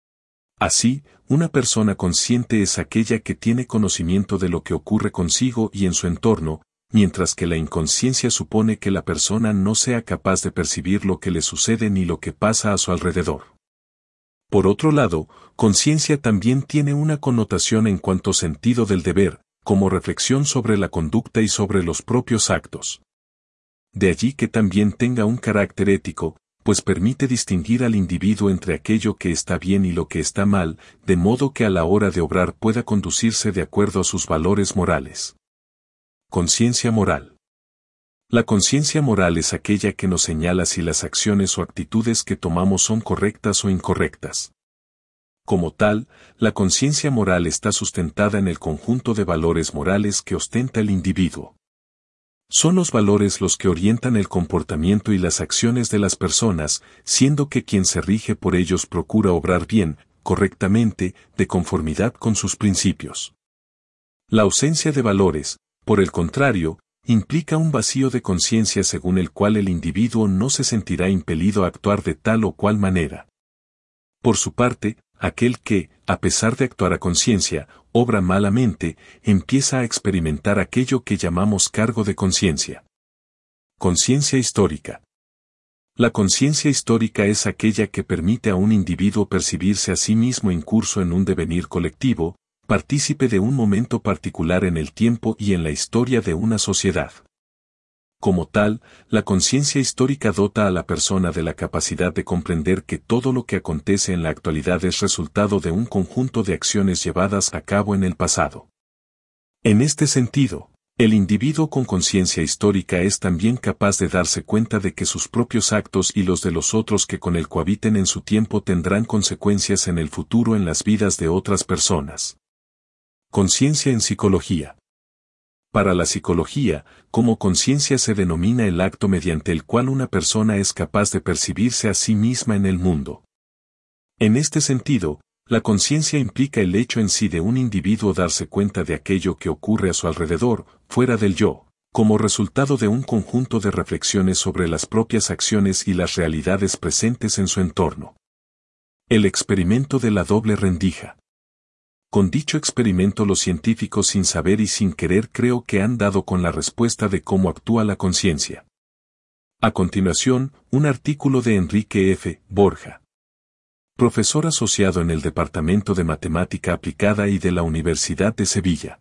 Así, una persona consciente es aquella que tiene conocimiento de lo que ocurre consigo y en su entorno, mientras que la inconsciencia supone que la persona no sea capaz de percibir lo que le sucede ni lo que pasa a su alrededor. Por otro lado, conciencia también tiene una connotación en cuanto sentido del deber, como reflexión sobre la conducta y sobre los propios actos. De allí que también tenga un carácter ético, pues permite distinguir al individuo entre aquello que está bien y lo que está mal, de modo que a la hora de obrar pueda conducirse de acuerdo a sus valores morales. Conciencia moral. La conciencia moral es aquella que nos señala si las acciones o actitudes que tomamos son correctas o incorrectas. Como tal, la conciencia moral está sustentada en el conjunto de valores morales que ostenta el individuo. Son los valores los que orientan el comportamiento y las acciones de las personas, siendo que quien se rige por ellos procura obrar bien, correctamente, de conformidad con sus principios. La ausencia de valores, por el contrario, implica un vacío de conciencia según el cual el individuo no se sentirá impelido a actuar de tal o cual manera. Por su parte, aquel que, a pesar de actuar a conciencia, obra malamente, empieza a experimentar aquello que llamamos cargo de conciencia. Conciencia histórica. La conciencia histórica es aquella que permite a un individuo percibirse a sí mismo incurso en un devenir colectivo, partícipe de un momento particular en el tiempo y en la historia de una sociedad. Como tal, la conciencia histórica dota a la persona de la capacidad de comprender que todo lo que acontece en la actualidad es resultado de un conjunto de acciones llevadas a cabo en el pasado. En este sentido, el individuo con conciencia histórica es también capaz de darse cuenta de que sus propios actos y los de los otros que con él cohabiten en su tiempo tendrán consecuencias en el futuro en las vidas de otras personas. Conciencia en psicología. Para la psicología, como conciencia se denomina el acto mediante el cual una persona es capaz de percibirse a sí misma en el mundo. En este sentido, la conciencia implica el hecho en sí de un individuo darse cuenta de aquello que ocurre a su alrededor, fuera del yo, como resultado de un conjunto de reflexiones sobre las propias acciones y las realidades presentes en su entorno. El experimento de la doble rendija. Con dicho experimento los científicos sin saber y sin querer creo que han dado con la respuesta de cómo actúa la conciencia. A continuación, un artículo de Enrique F. Borja, profesor asociado en el Departamento de Matemática Aplicada y de la Universidad de Sevilla,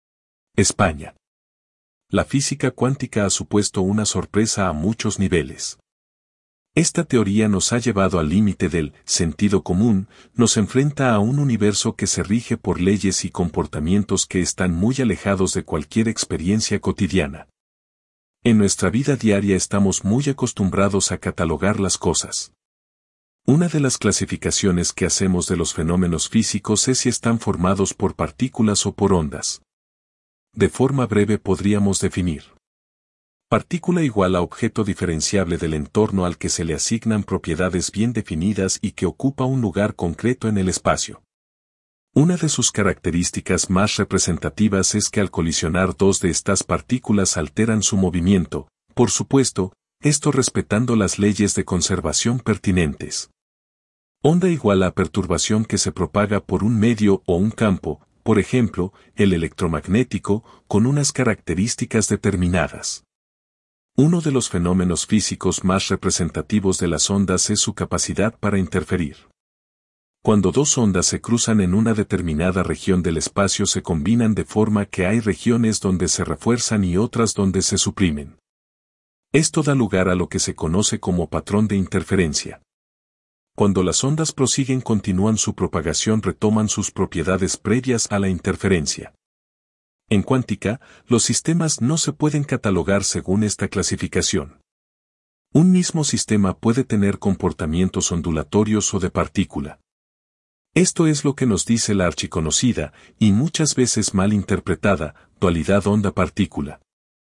España. La física cuántica ha supuesto una sorpresa a muchos niveles. Esta teoría nos ha llevado al límite del sentido común, nos enfrenta a un universo que se rige por leyes y comportamientos que están muy alejados de cualquier experiencia cotidiana. En nuestra vida diaria estamos muy acostumbrados a catalogar las cosas. Una de las clasificaciones que hacemos de los fenómenos físicos es si están formados por partículas o por ondas. De forma breve podríamos definir. Partícula igual a objeto diferenciable del entorno al que se le asignan propiedades bien definidas y que ocupa un lugar concreto en el espacio. Una de sus características más representativas es que al colisionar dos de estas partículas alteran su movimiento, por supuesto, esto respetando las leyes de conservación pertinentes. Onda igual a perturbación que se propaga por un medio o un campo, por ejemplo, el electromagnético, con unas características determinadas. Uno de los fenómenos físicos más representativos de las ondas es su capacidad para interferir. Cuando dos ondas se cruzan en una determinada región del espacio se combinan de forma que hay regiones donde se refuerzan y otras donde se suprimen. Esto da lugar a lo que se conoce como patrón de interferencia. Cuando las ondas prosiguen continúan su propagación retoman sus propiedades previas a la interferencia. En cuántica, los sistemas no se pueden catalogar según esta clasificación. Un mismo sistema puede tener comportamientos ondulatorios o de partícula. Esto es lo que nos dice la archiconocida, y muchas veces mal interpretada, dualidad onda-partícula.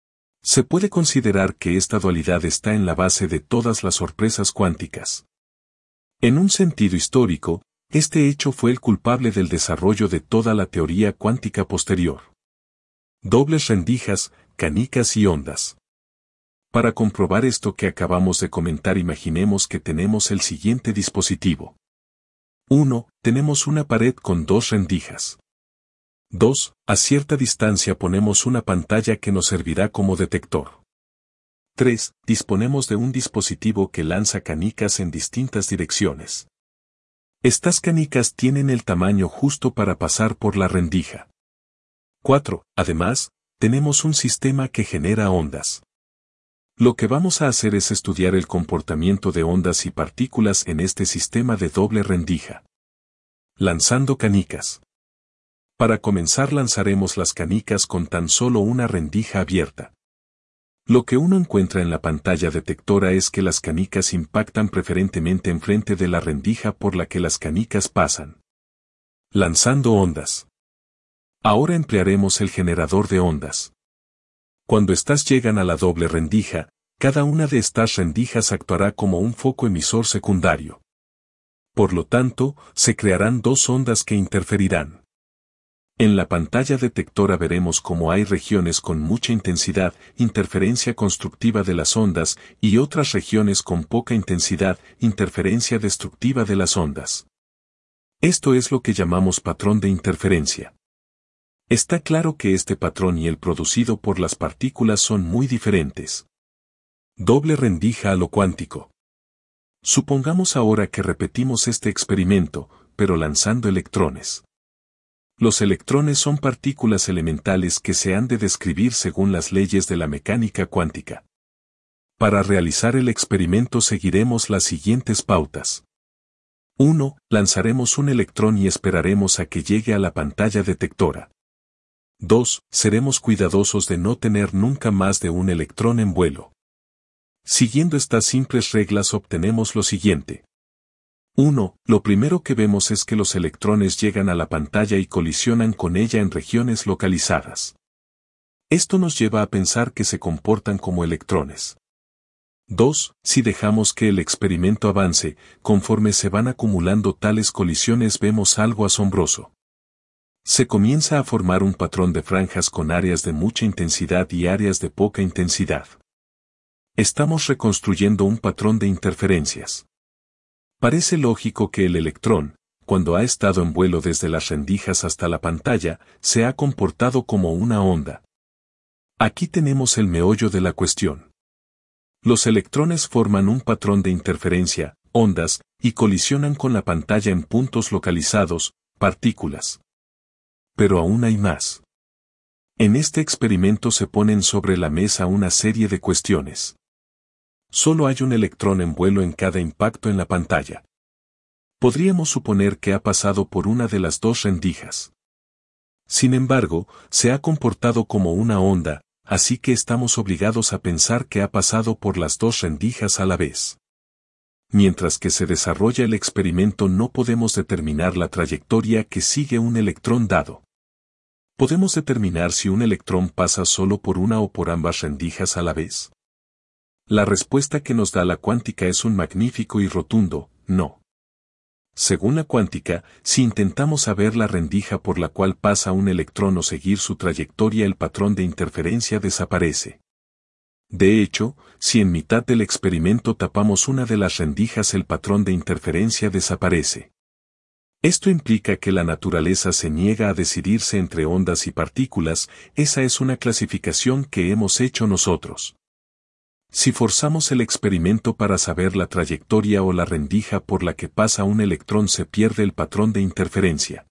Se puede considerar que esta dualidad está en la base de todas las sorpresas cuánticas. En un sentido histórico, este hecho fue el culpable del desarrollo de toda la teoría cuántica posterior. Dobles rendijas, canicas y ondas. Para comprobar esto que acabamos de comentar, imaginemos que tenemos el siguiente dispositivo. 1. Tenemos una pared con dos rendijas. 2. A cierta distancia ponemos una pantalla que nos servirá como detector. 3. Disponemos de un dispositivo que lanza canicas en distintas direcciones. Estas canicas tienen el tamaño justo para pasar por la rendija. 4. Además, tenemos un sistema que genera ondas. Lo que vamos a hacer es estudiar el comportamiento de ondas y partículas en este sistema de doble rendija. Lanzando canicas. Para comenzar, lanzaremos las canicas con tan solo una rendija abierta. Lo que uno encuentra en la pantalla detectora es que las canicas impactan preferentemente enfrente de la rendija por la que las canicas pasan. Lanzando ondas. Ahora emplearemos el generador de ondas. Cuando estas llegan a la doble rendija, cada una de estas rendijas actuará como un foco emisor secundario. Por lo tanto, se crearán dos ondas que interferirán. En la pantalla detectora veremos cómo hay regiones con mucha intensidad, interferencia constructiva de las ondas, y otras regiones con poca intensidad, interferencia destructiva de las ondas. Esto es lo que llamamos patrón de interferencia. Está claro que este patrón y el producido por las partículas son muy diferentes. Doble rendija a lo cuántico. Supongamos ahora que repetimos este experimento, pero lanzando electrones. Los electrones son partículas elementales que se han de describir según las leyes de la mecánica cuántica. Para realizar el experimento seguiremos las siguientes pautas. 1. Lanzaremos un electrón y esperaremos a que llegue a la pantalla detectora. 2. Seremos cuidadosos de no tener nunca más de un electrón en vuelo. Siguiendo estas simples reglas obtenemos lo siguiente. 1. Lo primero que vemos es que los electrones llegan a la pantalla y colisionan con ella en regiones localizadas. Esto nos lleva a pensar que se comportan como electrones. 2. Si dejamos que el experimento avance, conforme se van acumulando tales colisiones vemos algo asombroso. Se comienza a formar un patrón de franjas con áreas de mucha intensidad y áreas de poca intensidad. Estamos reconstruyendo un patrón de interferencias. Parece lógico que el electrón, cuando ha estado en vuelo desde las rendijas hasta la pantalla, se ha comportado como una onda. Aquí tenemos el meollo de la cuestión. Los electrones forman un patrón de interferencia, ondas, y colisionan con la pantalla en puntos localizados, partículas. Pero aún hay más. En este experimento se ponen sobre la mesa una serie de cuestiones. Solo hay un electrón en vuelo en cada impacto en la pantalla. Podríamos suponer que ha pasado por una de las dos rendijas. Sin embargo, se ha comportado como una onda, así que estamos obligados a pensar que ha pasado por las dos rendijas a la vez. Mientras que se desarrolla el experimento no podemos determinar la trayectoria que sigue un electrón dado. ¿Podemos determinar si un electrón pasa solo por una o por ambas rendijas a la vez? La respuesta que nos da la cuántica es un magnífico y rotundo, no. Según la cuántica, si intentamos saber la rendija por la cual pasa un electrón o seguir su trayectoria, el patrón de interferencia desaparece. De hecho, si en mitad del experimento tapamos una de las rendijas, el patrón de interferencia desaparece. Esto implica que la naturaleza se niega a decidirse entre ondas y partículas, esa es una clasificación que hemos hecho nosotros. Si forzamos el experimento para saber la trayectoria o la rendija por la que pasa un electrón, se pierde el patrón de interferencia.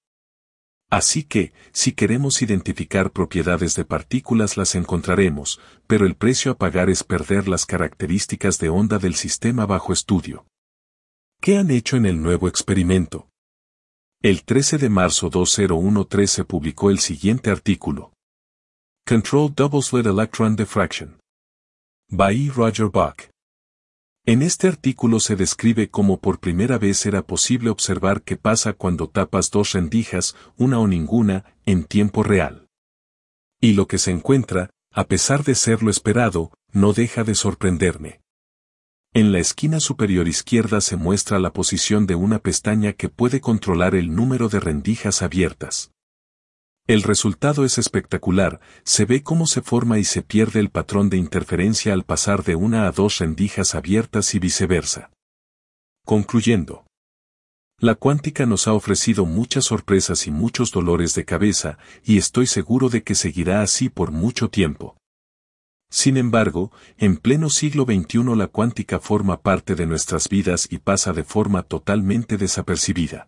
Así que, si queremos identificar propiedades de partículas las encontraremos, pero el precio a pagar es perder las características de onda del sistema bajo estudio. ¿Qué han hecho en el nuevo experimento? El 13 de marzo 2013 se publicó el siguiente artículo. Controlled Double-Slit Electron Diffraction. By Roger Bach. En este artículo se describe cómo por primera vez era posible observar qué pasa cuando tapas dos rendijas, una o ninguna, en tiempo real. Y lo que se encuentra A pesar de ser lo esperado, no deja de sorprenderme. En la esquina superior izquierda se muestra la posición de una pestaña que puede controlar el número de rendijas abiertas. El resultado es espectacular, se ve cómo se forma y se pierde el patrón de interferencia al pasar de una a dos rendijas abiertas y viceversa. Concluyendo. La cuántica nos ha ofrecido muchas sorpresas y muchos dolores de cabeza, y estoy seguro de que seguirá así por mucho tiempo. Sin embargo, en pleno siglo XXI la cuántica forma parte de nuestras vidas y pasa de forma totalmente desapercibida.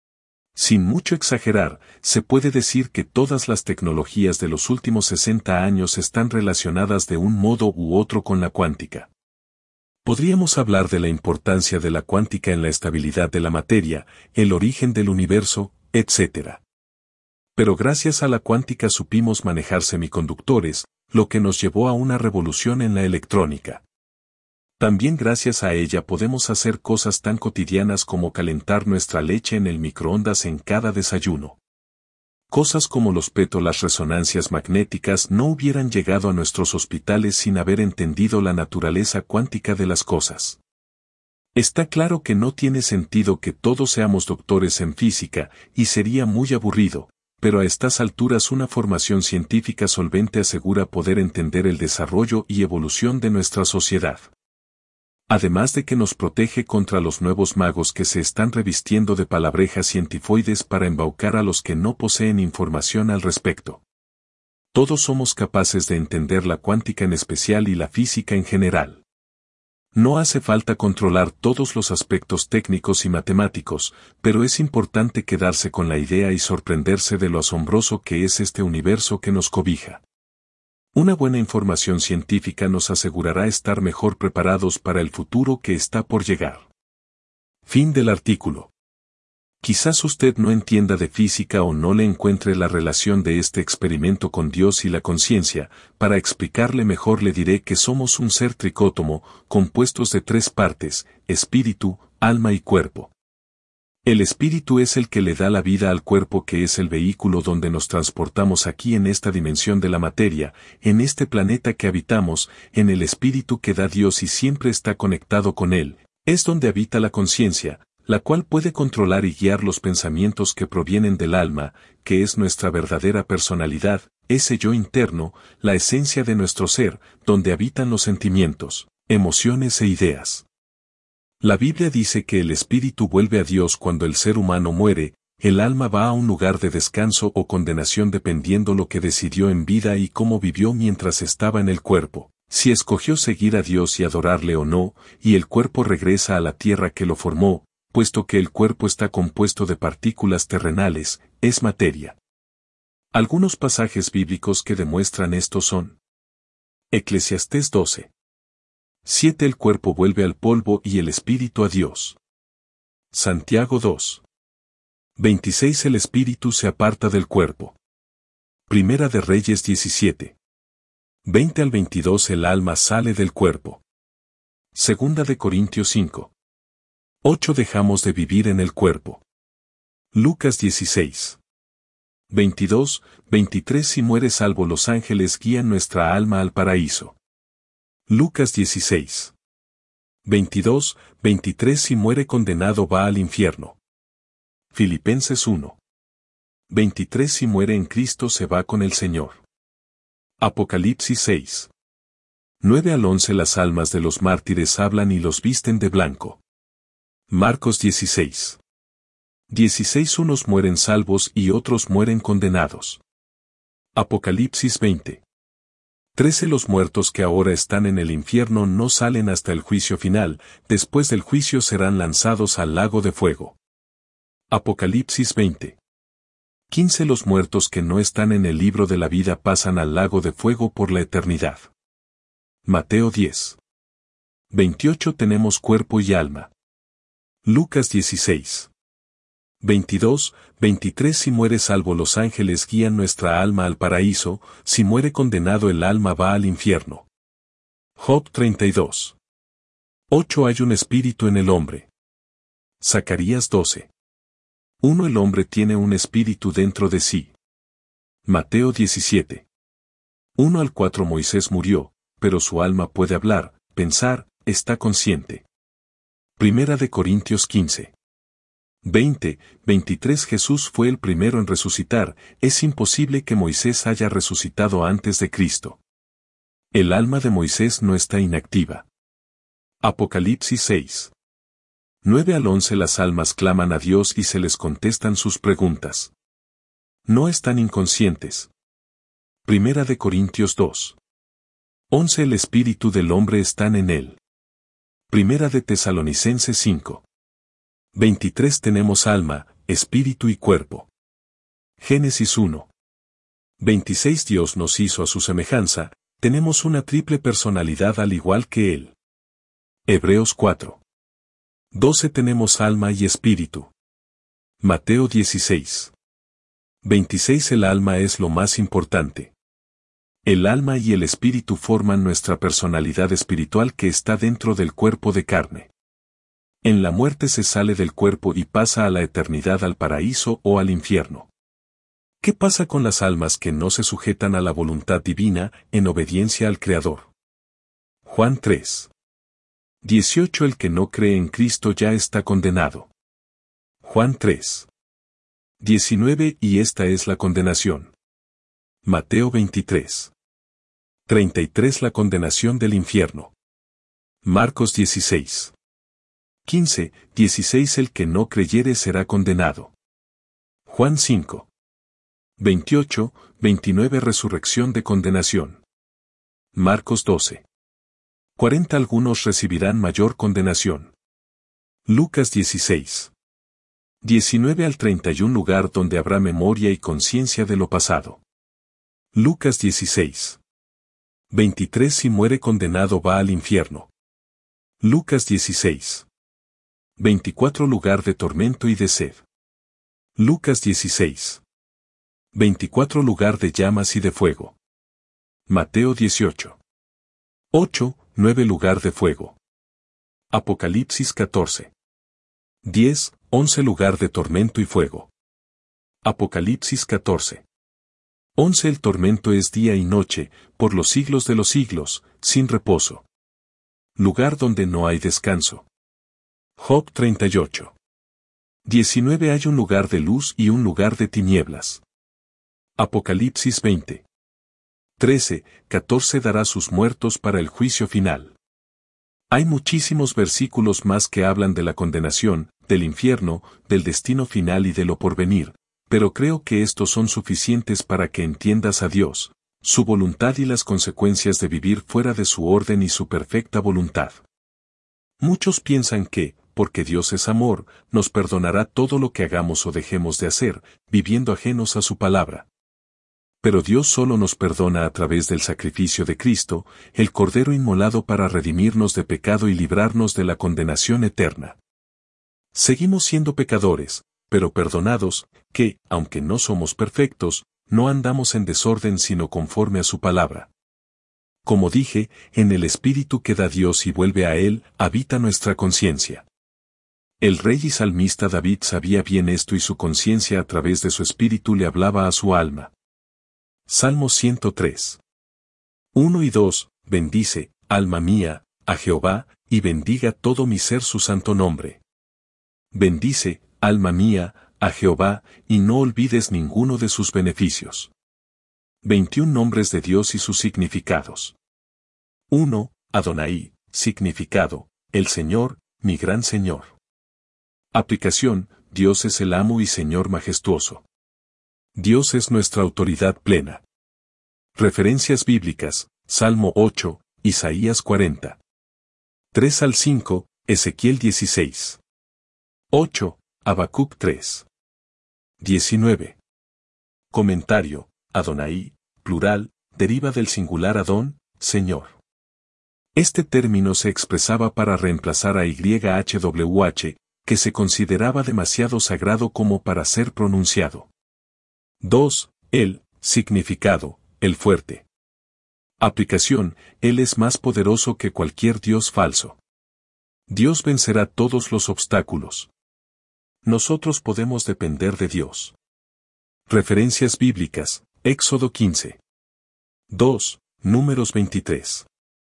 Sin mucho exagerar, se puede decir que todas las tecnologías de los últimos 60 años están relacionadas de un modo u otro con la cuántica. Podríamos hablar de la importancia de la cuántica en la estabilidad de la materia, el origen del universo, etc. Pero gracias a la cuántica supimos manejar semiconductores, lo que nos llevó a una revolución en la electrónica. También gracias a ella podemos hacer cosas tan cotidianas como calentar nuestra leche en el microondas en cada desayuno. Cosas como los PET o las resonancias magnéticas no hubieran llegado a nuestros hospitales sin haber entendido la naturaleza cuántica de las cosas. Está claro que no tiene sentido que todos seamos doctores en física, y sería muy aburrido, pero a estas alturas una formación científica solvente asegura poder entender el desarrollo y evolución de nuestra sociedad. Además de que nos protege contra los nuevos magos que se están revistiendo de palabrejas cientifoides para embaucar a los que no poseen información al respecto. Todos somos capaces de entender la cuántica en especial y la física en general. No hace falta controlar todos los aspectos técnicos y matemáticos, pero es importante quedarse con la idea y sorprenderse de lo asombroso que es este universo que nos cobija. Una buena información científica nos asegurará estar mejor preparados para el futuro que está por llegar. Fin del artículo. Quizás usted no entienda de física o no le encuentre la relación de este experimento con Dios y la conciencia. Para explicarle mejor le diré que somos un ser tricótomo, compuestos de tres partes, espíritu, alma y cuerpo. El espíritu es el que le da la vida al cuerpo, que es el vehículo donde nos transportamos aquí en esta dimensión de la materia, en este planeta que habitamos, en el espíritu que da Dios y siempre está conectado con él, es donde habita la conciencia, la cual puede controlar y guiar los pensamientos que provienen del alma, que es nuestra verdadera personalidad, ese yo interno, la esencia de nuestro ser, donde habitan los sentimientos, emociones e ideas. La Biblia dice que el espíritu vuelve a Dios cuando el ser humano muere, el alma va a un lugar de descanso o condenación dependiendo lo que decidió en vida y cómo vivió mientras estaba en el cuerpo, si escogió seguir a Dios y adorarle o no, y el cuerpo regresa a la tierra que lo formó, puesto que el cuerpo está compuesto de partículas terrenales, es materia. Algunos pasajes bíblicos que demuestran esto son: Eclesiastés 12. 7. El cuerpo vuelve al polvo y el espíritu a Dios. Santiago 2. 26. El espíritu se aparta del cuerpo. Primera de Reyes 17. 20 al 22. El alma sale del cuerpo. Segunda de Corintios 5. 8. Dejamos de vivir en el cuerpo. Lucas 16. 22, 23. Si muere salvo, los ángeles guían nuestra alma al paraíso. Lucas 16. 22, 23. Si muere condenado, va al infierno. Filipenses 1. 23. Si muere en Cristo, se va con el Señor. Apocalipsis 6. 9 al 11. Las almas de los mártires hablan y los visten de blanco. Marcos 16. 16. Unos mueren salvos y otros mueren condenados. Apocalipsis 20. 13. Los muertos que ahora están en el infierno no salen hasta el juicio final, después del juicio serán lanzados al lago de fuego. Apocalipsis 20. 15. Los muertos que no están en el libro de la vida pasan al lago de fuego por la eternidad. Mateo 10. 28. Tenemos cuerpo y alma. Lucas 16. 22, 23. Si muere salvo, los ángeles guían nuestra alma al paraíso, si muere condenado, el alma va al infierno. Job 32. 8. Hay un espíritu en el hombre. Zacarías 12. 1. El hombre tiene un espíritu dentro de sí. Mateo 17. 1 al 4 Moisés murió, pero su alma puede hablar, pensar, está consciente. Primera de Corintios 15. 20, 23 Jesús fue el primero en resucitar, es imposible que Moisés haya resucitado antes de Cristo. El alma de Moisés no está inactiva. Apocalipsis 6. 9 al 11 Las almas claman a Dios y se les contestan sus preguntas. No están inconscientes. Primera de Corintios 2. 11 El espíritu del hombre está en él. Primera de Tesalonicenses 5. 23 Tenemos alma, espíritu y cuerpo. Génesis 1. 26 Dios nos hizo a su semejanza, tenemos una triple personalidad al igual que Él. Hebreos 4. 12 Tenemos alma y espíritu. Mateo 16. 26 El alma es lo más importante. El alma y el espíritu forman nuestra personalidad espiritual que está dentro del cuerpo de carne. En la muerte se sale del cuerpo y pasa a la eternidad al paraíso o al infierno. ¿Qué pasa con las almas que no se sujetan a la voluntad divina en obediencia al Creador? Juan 3. 18 El que no cree en Cristo ya está condenado. Juan 3. 19 Y esta es la condenación. Mateo 23. 33 La condenación del infierno. Marcos 16. 15, 16 El que no creyere será condenado. Juan 5. 28, 29 Resurrección de condenación. Marcos 12. 40 Algunos recibirán mayor condenación. Lucas 16. 19 al 31 Lugar donde habrá memoria y conciencia de lo pasado. Lucas 16. 23 Si muere condenado va al infierno. Lucas 16. 24 Lugar de tormento y de sed. Lucas 16. 24 Lugar de llamas y de fuego. Mateo 18. 8, 9 Lugar de fuego. Apocalipsis 14. 10, 11 Lugar de tormento y fuego. Apocalipsis 14. 11 El tormento es día y noche, por los siglos de los siglos, sin reposo. Lugar donde no hay descanso. Job 38. 19 Hay un lugar de luz y un lugar de tinieblas. Apocalipsis 20. 13, 14 Dará sus muertos para el juicio final. Hay muchísimos versículos más que hablan de la condenación, del infierno, del destino final y de lo porvenir, pero creo que estos son suficientes para que entiendas a Dios, su voluntad y las consecuencias de vivir fuera de su orden y su perfecta voluntad. Muchos piensan que, porque Dios es amor, nos perdonará todo lo que hagamos o dejemos de hacer, viviendo ajenos a su palabra. Pero Dios solo nos perdona a través del sacrificio de Cristo, el Cordero inmolado para redimirnos de pecado y librarnos de la condenación eterna. Seguimos siendo pecadores, pero perdonados, que, aunque no somos perfectos, no andamos en desorden sino conforme a su palabra. Como dije, en el Espíritu que da Dios y vuelve a Él, habita nuestra conciencia. El rey y salmista David sabía bien esto y su conciencia a través de su espíritu le hablaba a su alma. Salmo 103. 1 y 2, bendice, alma mía, a Jehová, y bendiga todo mi ser su santo nombre. Bendice, alma mía, a Jehová, y no olvides ninguno de sus beneficios. 21 nombres de Dios y sus significados. 1. Adonai, significado, el Señor, mi gran Señor. Aplicación, Dios es el amo y Señor majestuoso. Dios es nuestra autoridad plena. Referencias bíblicas, Salmo 8, Isaías 40. 3 al 5, Ezequiel 16. 8, Habacuc 3. 19. Comentario, Adonai, plural, deriva del singular Adón, Señor. Este término se expresaba para reemplazar a YHWH, que se consideraba demasiado sagrado como para ser pronunciado. 2. El, significado, el fuerte. Aplicación, Él es más poderoso que cualquier Dios falso. Dios vencerá todos los obstáculos. Nosotros podemos depender de Dios. Referencias bíblicas, Éxodo 15. 2. Números 23.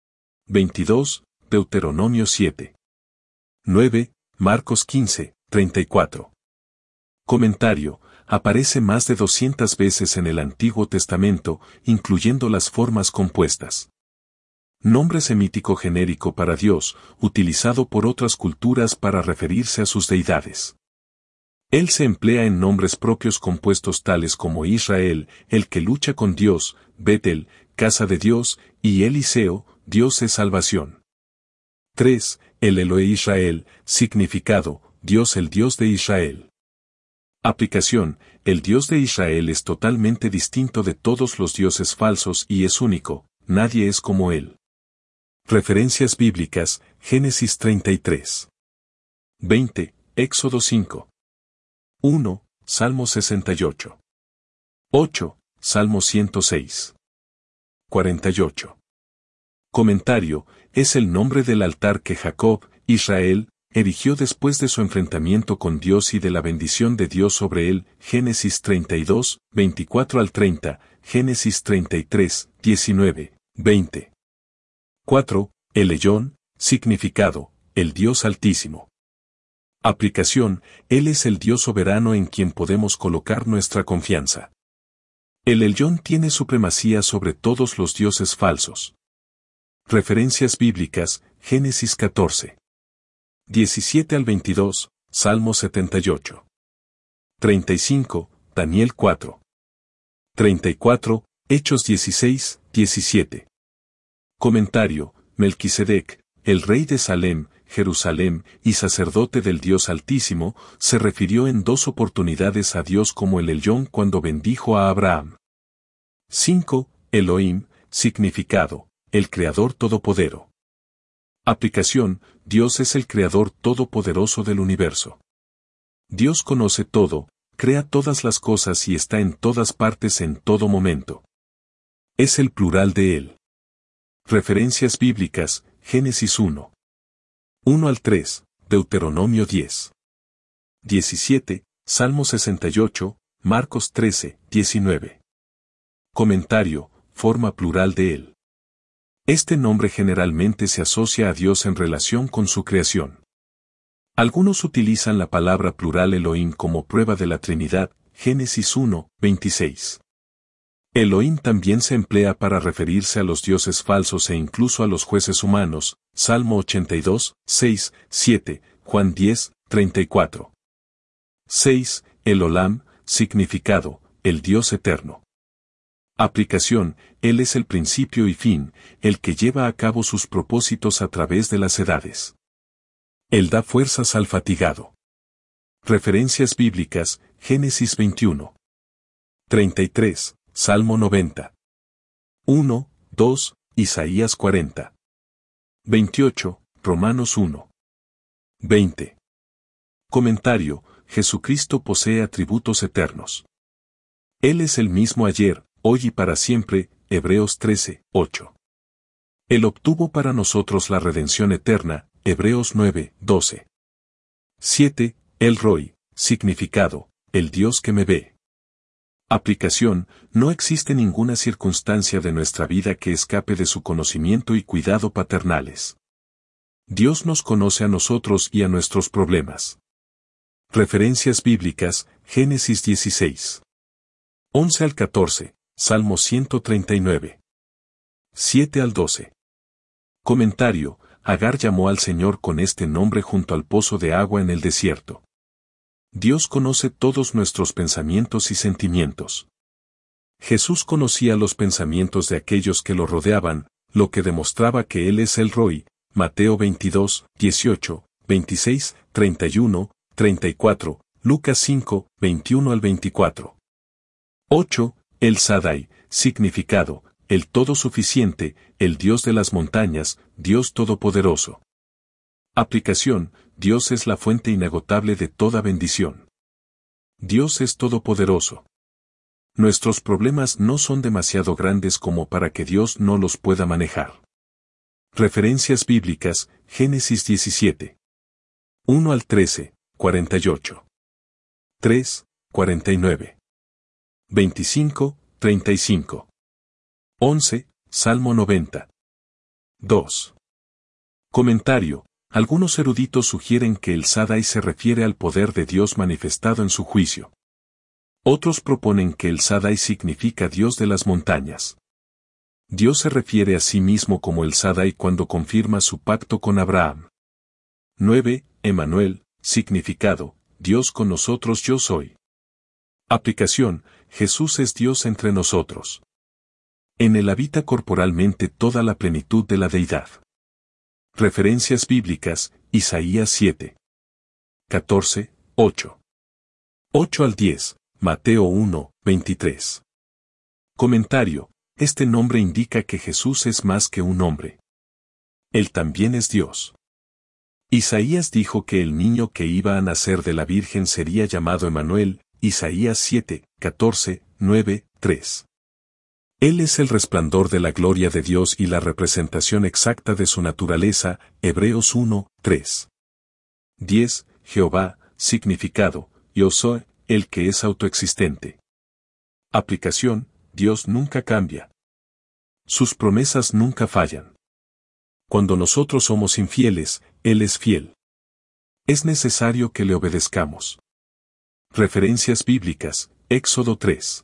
22. Deuteronomio 7. 9. Marcos 15, 34. Comentario. Aparece más de 200 veces en el Antiguo Testamento, incluyendo las formas compuestas. Nombre semítico genérico para Dios, utilizado por otras culturas para referirse a sus deidades. Él se emplea en nombres propios compuestos tales como Israel, el que lucha con Dios, Betel, casa de Dios, y Eliseo, Dios es salvación. 3. El Elohe Israel, significado, Dios el Dios de Israel. Aplicación, el Dios de Israel es totalmente distinto de todos los dioses falsos y es único, nadie es como él. Referencias bíblicas, Génesis 33. 20, Éxodo 5. 1, Salmo 68. 8, Salmo 106. 48. Comentario, es el nombre del altar que Jacob, Israel, erigió después de su enfrentamiento con Dios y de la bendición de Dios sobre él, Génesis 32, 24 al 30, Génesis 33, 19, 20. 4. El Elyon, significado, el Dios Altísimo. Aplicación, Él es el Dios soberano en quien podemos colocar nuestra confianza. El Elyon tiene supremacía sobre todos los dioses falsos. Referencias bíblicas, Génesis 14. 17 al 22, Salmo 78. 35, Daniel 4. 34, Hechos 16, 17. Comentario, Melquisedec, el rey de Salem, Jerusalén y sacerdote del Dios Altísimo, se refirió en 2 oportunidades a Dios como el Elyon cuando bendijo a Abraham. 5. Elohim, significado, el Creador Todopoderoso. Aplicación, Dios es el Creador Todopoderoso del universo. Dios conoce todo, crea todas las cosas y está en todas partes en todo momento. Es el plural de Él. Referencias bíblicas, Génesis 1. 1 al 3, Deuteronomio 10. 17, Salmo 68, Marcos 13, 19. Comentario, forma plural de Él. Este nombre generalmente se asocia a Dios en relación con su creación. Algunos utilizan la palabra plural Elohim como prueba de la Trinidad, Génesis 1, 26. Elohim también se emplea para referirse a los dioses falsos e incluso a los jueces humanos, Salmo 82, 6, 7, Juan 10, 34. 6. El Olam, significado, el Dios eterno. Aplicación, Él es el principio y fin, el que lleva a cabo sus propósitos a través de las edades. Él da fuerzas al fatigado. Referencias bíblicas, Génesis 21. 33, Salmo 90. 1, 2, Isaías 40. 28, Romanos 1. 20. Comentario, Jesucristo posee atributos eternos. Él es el mismo ayer, hoy y para siempre, Hebreos 13, 8. Él obtuvo para nosotros la redención eterna, Hebreos 9, 12. 7. El Roy, significado, el Dios que me ve. Aplicación, no existe ninguna circunstancia de nuestra vida que escape de su conocimiento y cuidado paternales. Dios nos conoce a nosotros y a nuestros problemas. Referencias bíblicas, Génesis 16. 11 al 14, Salmo 139. 7 al 12. Comentario, Agar llamó al Señor con este nombre junto al pozo de agua en el desierto. Dios conoce todos nuestros pensamientos y sentimientos. Jesús conocía los pensamientos de aquellos que lo rodeaban, lo que demostraba que Él es el Roy, Mateo 22, 18, 26, 31, 34, Lucas 5, 21 al 24. 8. El Sadai, significado, el todo suficiente, el Dios de las montañas, Dios todopoderoso. Aplicación, Dios es la fuente inagotable de toda bendición. Dios es todopoderoso. Nuestros problemas no son demasiado grandes como para que Dios no los pueda manejar. Referencias bíblicas, Génesis 17. 1 al 13, 48. 3, 49. 25, 35. 11, Salmo 90. 2. Comentario. Algunos eruditos sugieren que el Shaddai se refiere al poder de Dios manifestado en su juicio. Otros proponen que el Shaddai significa Dios de las montañas. Dios se refiere a sí mismo como el Shaddai cuando confirma su pacto con Abraham. 9. Emmanuel, significado, Dios con nosotros yo soy. Aplicación, Jesús es Dios entre nosotros. En él habita corporalmente toda la plenitud de la deidad. Referencias bíblicas, Isaías 7. 14, 8. 8 al 10, Mateo 1, 23. Comentario. Este nombre indica que Jesús es más que un hombre. Él también es Dios. Isaías dijo que el niño que iba a nacer de la Virgen sería llamado Emmanuel, Isaías 7, 14, 9, 3. Él es el resplandor de la gloria de Dios y la representación exacta de su naturaleza, Hebreos 1, 3. 10. Jehová, significado, yo soy, el que es autoexistente. Aplicación, Dios nunca cambia. Sus promesas nunca fallan. Cuando nosotros somos infieles, Él es fiel. Es necesario que le obedezcamos. Referencias bíblicas, Éxodo 3.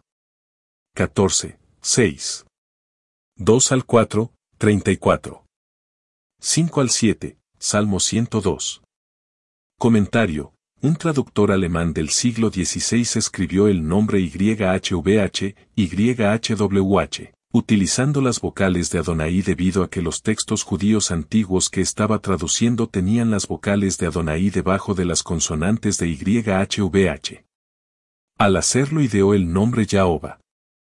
14, 6. 2 al 4, 34. 5 al 7, Salmo 102. Comentario. Un traductor alemán del siglo XVI escribió el nombre YHVH, YHWH, utilizando las vocales de Adonai debido a que los textos judíos antiguos que estaba traduciendo tenían las vocales de Adonai debajo de las consonantes de YHVH. Al hacerlo ideó el nombre Jehová.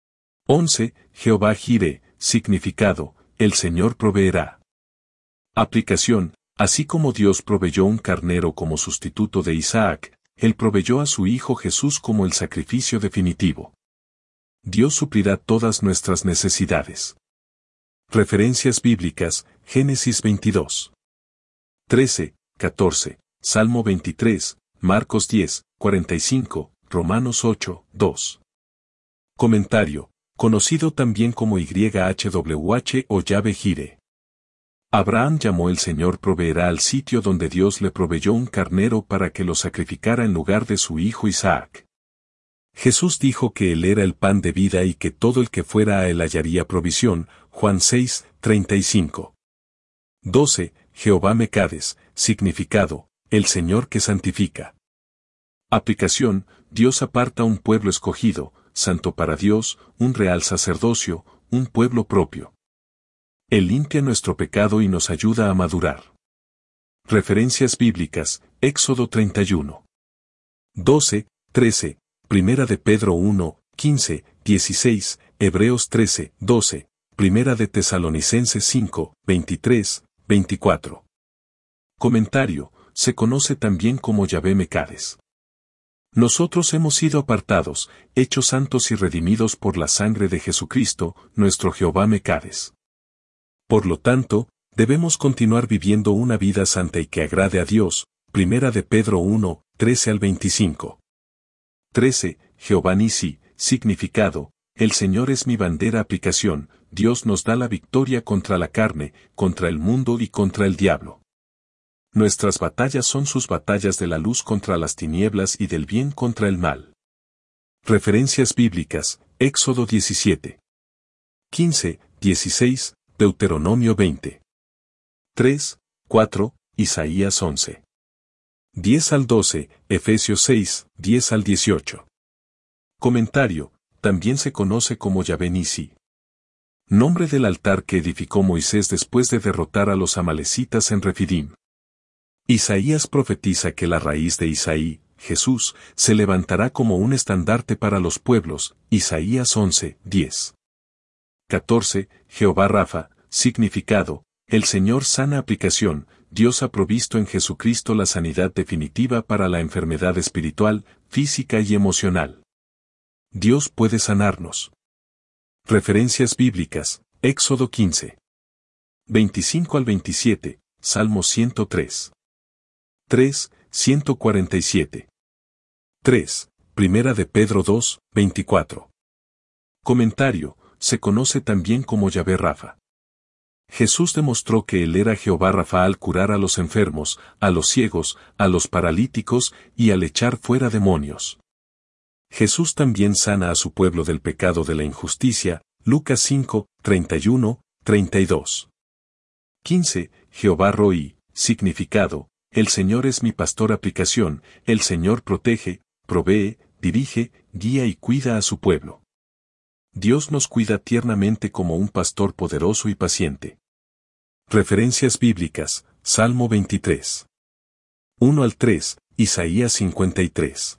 11. Jehová Jireh, significado, el Señor proveerá. Aplicación. Así como Dios proveyó un carnero como sustituto de Isaac, Él proveyó a su Hijo Jesús como el sacrificio definitivo. Dios suplirá todas nuestras necesidades. Referencias bíblicas, Génesis 22. 13, 14, Salmo 23, Marcos 10, 45, Romanos 8, 2. Comentario, conocido también como YHWH o Yahvé Jireh. Abraham llamó el Señor proveerá al sitio donde Dios le proveyó un carnero para que lo sacrificara en lugar de su hijo Isaac. Jesús dijo que Él era el pan de vida y que todo el que fuera a Él hallaría provisión, Juan 6, 35. 12. Jehová Mecades, significado, el Señor que santifica. Aplicación, Dios aparta un pueblo escogido, santo para Dios, un real sacerdocio, un pueblo propio. Él limpia nuestro pecado y nos ayuda a madurar. Referencias bíblicas, Éxodo 31. 12, 13, Primera de Pedro 1, 15, 16, Hebreos 13, 12, Primera de Tesalonicenses 5, 23, 24. Comentario, se conoce también como Yahvé Mecades. Nosotros hemos sido apartados, hechos santos y redimidos por la sangre de Jesucristo, nuestro Jehová Mecades. Por lo tanto, debemos continuar viviendo una vida santa y que agrade a Dios. Primera de Pedro 1, 13 al 25. 13. Jehová Nisi, significado, el Señor es mi bandera. Aplicación, Dios nos da la victoria contra la carne, contra el mundo y contra el diablo. Nuestras batallas son sus batallas de la luz contra las tinieblas y del bien contra el mal. Referencias bíblicas, Éxodo 17. 15, 16, Deuteronomio 20. 3, 4, Isaías 11. 10 al 12, Efesios 6, 10 al 18. Comentario, también se conoce como Yahvé Nisi. Nombre del altar que edificó Moisés después de derrotar a los amalecitas en Refidim. Isaías profetiza que la raíz de Isaí, Jesús, se levantará como un estandarte para los pueblos. Isaías 11, 10. 14. Jehová Rafa, significado, el Señor sana. Aplicación, Dios ha provisto en Jesucristo la sanidad definitiva para la enfermedad espiritual, física y emocional. Dios puede sanarnos. Referencias bíblicas, Éxodo 15. 25 al 27, Salmo 103. 3, 147. 3. Primera de Pedro 2, 24. Comentario, se conoce también como Yahvé Rafa. Jesús demostró que Él era Jehová Rafa al curar a los enfermos, a los ciegos, a los paralíticos y al echar fuera demonios. Jesús también sana a su pueblo del pecado de la injusticia, Lucas 5, 31, 32. 15. Jehová Roí, significado, el Señor es mi pastor. Aplicación, el Señor protege, provee, dirige, guía y cuida a su pueblo. Dios nos cuida tiernamente como un pastor poderoso y paciente. Referencias bíblicas, Salmo 23. 1 al 3, Isaías 53.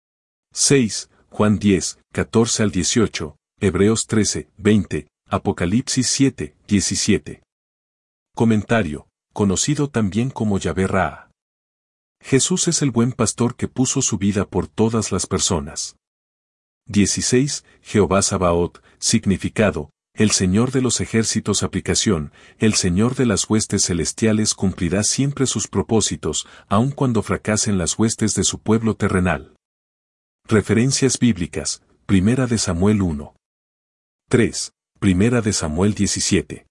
6, Juan 10, 14 al 18, Hebreos 13, 20, Apocalipsis 7, 17. Comentario, conocido también como Yahvé Ra. Jesús es el buen pastor que puso su vida por todas las personas. 16. Jehová Sabaoth, significado, el Señor de los ejércitos. Aplicación, el Señor de las huestes celestiales cumplirá siempre sus propósitos, aun cuando fracasen las huestes de su pueblo terrenal. Referencias bíblicas, Primera de Samuel 1. 3, Primera de Samuel 17.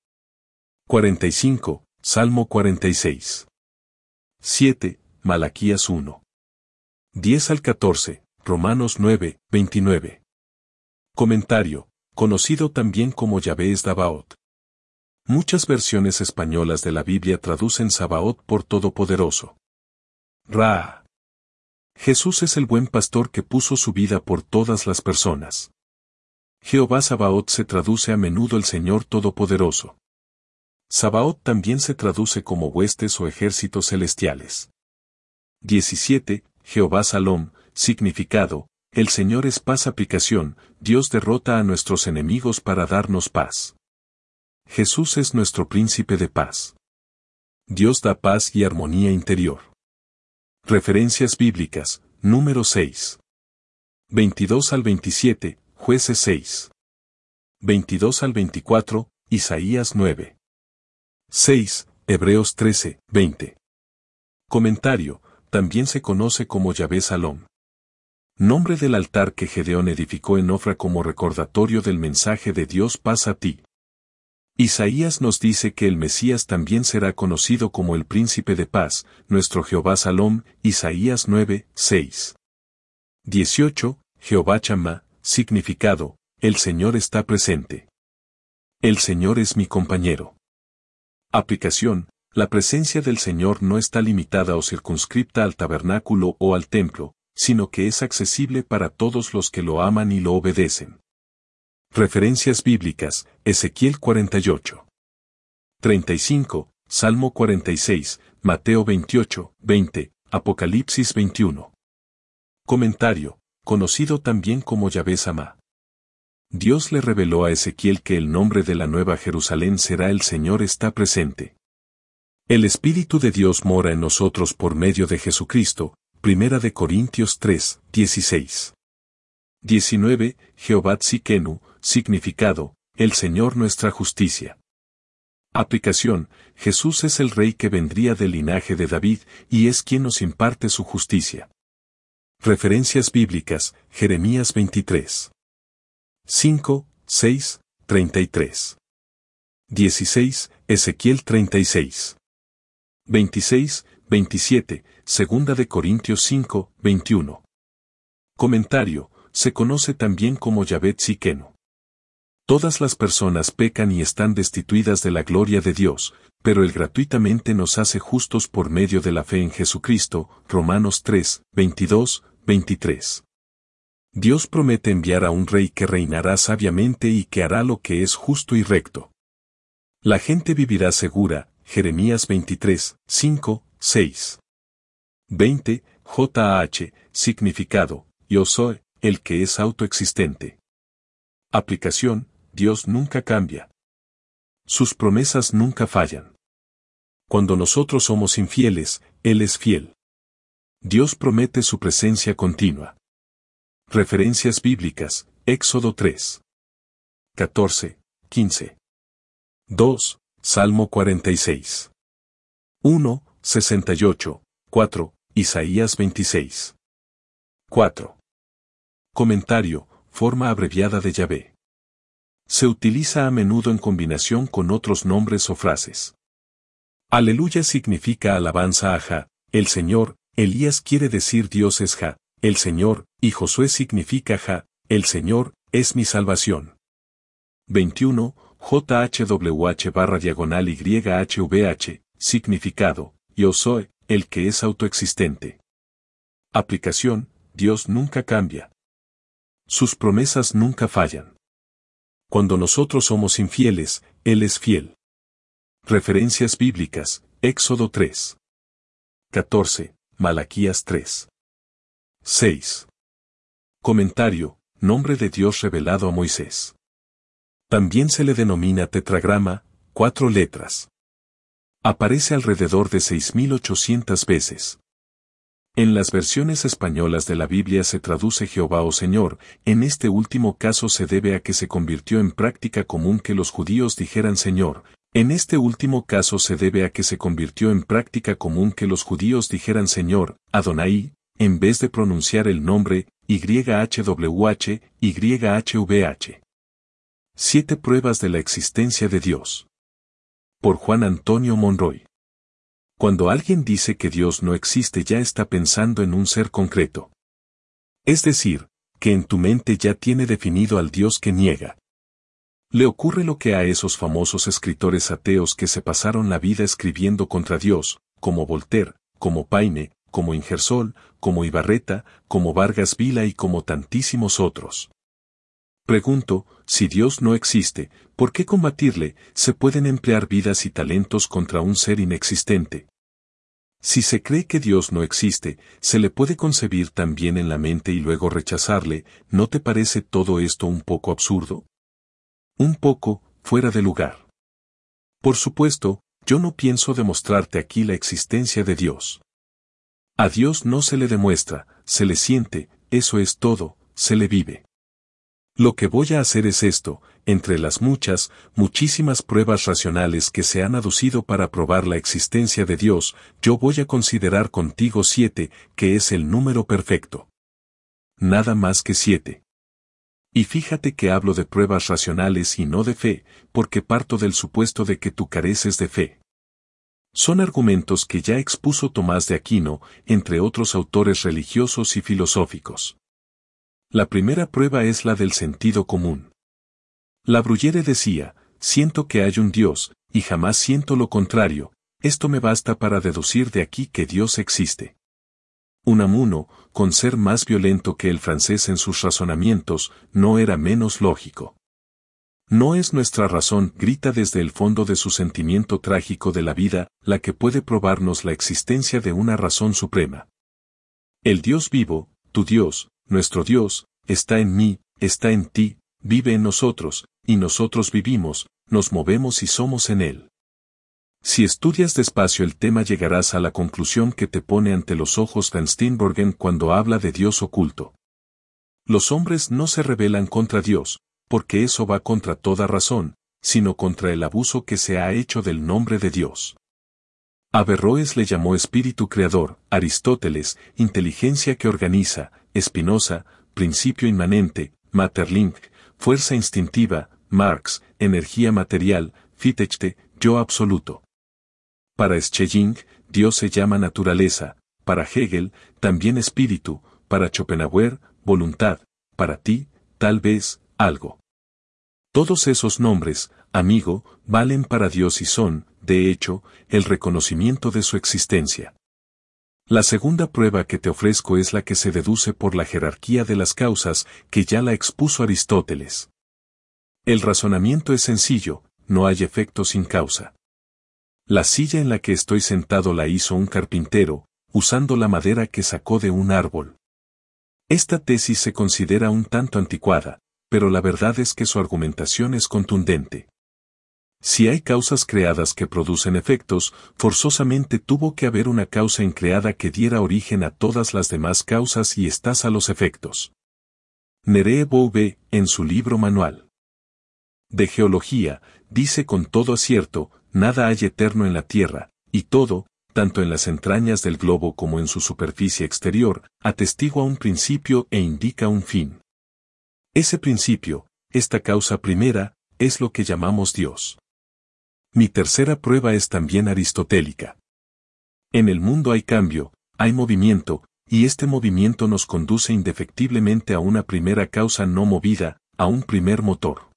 45, Salmo 46. 7, Malaquías 1. 10 al 14, Romanos 9, 29. Comentario, conocido también como Yahvé es Sabaoth. Muchas versiones españolas de la Biblia traducen Sabaoth por Todopoderoso. Ra. Jesús es el buen pastor que puso su vida por todas las personas. Jehová Sabaoth se traduce a menudo el Señor Todopoderoso. Sabaoth también se traduce como huestes o ejércitos celestiales. 17. Jehová Salom, significado, el Señor es paz. Aplicación, Dios derrota a nuestros enemigos para darnos paz. Jesús es nuestro príncipe de paz. Dios da paz y armonía interior. Referencias bíblicas, número 6. 22 al 27, Jueces 6. 22 al 24, Isaías 9. 6, Hebreos 13, 20. Comentario, también se conoce como Yahvé Salom. Nombre del altar que Gedeón edificó en Ofra como recordatorio del mensaje de Dios paz a ti. Isaías nos dice que el Mesías también será conocido como el príncipe de paz, nuestro Jehová Salom, Isaías 9, 6. 18, Jehová Chamá, significado, el Señor está presente. El Señor es mi compañero. Aplicación, la presencia del Señor no está limitada o circunscripta al tabernáculo o al templo, sino que es accesible para todos los que lo aman y lo obedecen. Referencias bíblicas, Ezequiel 48. 35, Salmo 46, Mateo 28, 20, Apocalipsis 21. Comentario, conocido también como Yahvé Samá. Dios le reveló a Ezequiel que el nombre de la nueva Jerusalén será el Señor está presente. El Espíritu de Dios mora en nosotros por medio de Jesucristo, 1 Corintios 3, 16. 19, Jehová Tzikenu, significado, el Señor nuestra justicia. Aplicación, Jesús es el Rey que vendría del linaje de David y es quien nos imparte su justicia. Referencias bíblicas, Jeremías 23. 5, 6, 33. 16, Ezequiel 36. 26, 27, 2 Corintios 5, 21. Comentario, se conoce también como Yahvé Tzikenu. Todas las personas pecan y están destituidas de la gloria de Dios, pero Él gratuitamente nos hace justos por medio de la fe en Jesucristo, Romanos 3, 22, 23. Dios promete enviar a un rey que reinará sabiamente y que hará lo que es justo y recto. La gente vivirá segura, Jeremías 23, 5, 6. 20, JH, significado, yo soy, el que es autoexistente. Aplicación, Dios nunca cambia. Sus promesas nunca fallan. Cuando nosotros somos infieles, Él es fiel. Dios promete su presencia continua. Referencias bíblicas, Éxodo 3. 14, 15. 2, Salmo 46. 1, 68, 4, Isaías 26. 4. Comentario, forma abreviada de Yahvé. Se utiliza a menudo en combinación con otros nombres o frases. Aleluya significa alabanza a Jah, el Señor. Elías quiere decir Dios es Jah, el Señor, y Josué significa Jah, el Señor, es mi salvación. 21. JHWH/YHVH, significado, Yo soy, el que es autoexistente. Aplicación, Dios nunca cambia. Sus promesas nunca fallan. Cuando nosotros somos infieles, Él es fiel. Referencias bíblicas, Éxodo 3. 14, Malaquías 3. 6. Comentario, nombre de Dios revelado a Moisés. También se le denomina tetragrama, 4 letras. Aparece alrededor de 6.800 veces. En las versiones españolas de la Biblia se traduce Jehová o Señor. En este último caso se debe a que se convirtió en práctica común que los judíos dijeran Señor. En este último caso se debe a que se convirtió en práctica común que los judíos dijeran Señor, Adonai, en vez de pronunciar el nombre, YHWH, YHVH. 7 pruebas de la existencia de Dios. Por Juan Antonio Monroy. Cuando alguien dice que Dios no existe ya está pensando en un ser concreto. Es decir, que en tu mente ya tiene definido al Dios que niega. Le ocurre lo que a esos famosos escritores ateos que se pasaron la vida escribiendo contra Dios, como Voltaire, como Paine, como Ingersoll, como Ibarreta, como Vargas Vila y como tantísimos otros. Pregunto, si Dios no existe, ¿por qué combatirle? Se pueden emplear vidas y talentos contra un ser inexistente. Si se cree que Dios no existe, se le puede concebir también en la mente y luego rechazarle. ¿No te parece todo esto un poco absurdo? Un poco, fuera de lugar. Por supuesto, yo no pienso demostrarte aquí la existencia de Dios. A Dios no se le demuestra, se le siente, eso es todo, se le vive. Lo que voy a hacer es esto, entre las muchísimas pruebas racionales que se han aducido para probar la existencia de Dios, yo voy a considerar contigo 7, que es el número perfecto. Nada más que 7. Y fíjate que hablo de pruebas racionales y no de fe, porque parto del supuesto de que tú careces de fe. Son argumentos que ya expuso Tomás de Aquino, entre otros autores religiosos y filosóficos. La primera prueba es la del sentido común. La Bruyère decía, siento que hay un Dios, y jamás siento lo contrario, esto me basta para deducir de aquí que Dios existe. Unamuno, con ser más violento que el francés en sus razonamientos, no era menos lógico. No es nuestra razón, grita desde el fondo de su sentimiento trágico de la vida, la que puede probarnos la existencia de una razón suprema. El Dios vivo, tu Dios, nuestro Dios, está en mí, está en ti, vive en nosotros, y nosotros vivimos, nos movemos y somos en Él. Si estudias despacio el tema llegarás a la conclusión que te pone ante los ojos Van Steenborgen cuando habla de Dios oculto. Los hombres no se rebelan contra Dios, porque eso va contra toda razón, sino contra el abuso que se ha hecho del nombre de Dios. Averroes le llamó espíritu creador, Aristóteles, inteligencia que organiza, Spinoza, principio inmanente, Maeterlinck, fuerza instintiva, Marx, energía material, Fichte, yo absoluto. Para Schelling, Dios se llama naturaleza, para Hegel, también espíritu, para Schopenhauer, voluntad, para ti, tal vez, algo. Todos esos nombres, amigo, valen para Dios y son, de hecho, el reconocimiento de su existencia. La segunda prueba que te ofrezco es la que se deduce por la jerarquía de las causas, que ya la expuso Aristóteles. El razonamiento es sencillo, no hay efecto sin causa. La silla en la que estoy sentado la hizo un carpintero, usando la madera que sacó de un árbol. Esta tesis se considera un tanto anticuada, pero la verdad es que su argumentación es contundente. Si hay causas creadas que producen efectos, forzosamente tuvo que haber una causa increada que diera origen a todas las demás causas y estas a los efectos. Nerée Bouvet, en su libro Manual de Geología, dice con todo acierto, nada hay eterno en la Tierra, y todo, tanto en las entrañas del globo como en su superficie exterior, atestigua un principio e indica un fin. Ese principio, esta causa primera, es lo que llamamos Dios. Mi tercera prueba es también aristotélica. En el mundo hay cambio, hay movimiento, y este movimiento nos conduce indefectiblemente a una primera causa no movida, a un primer motor.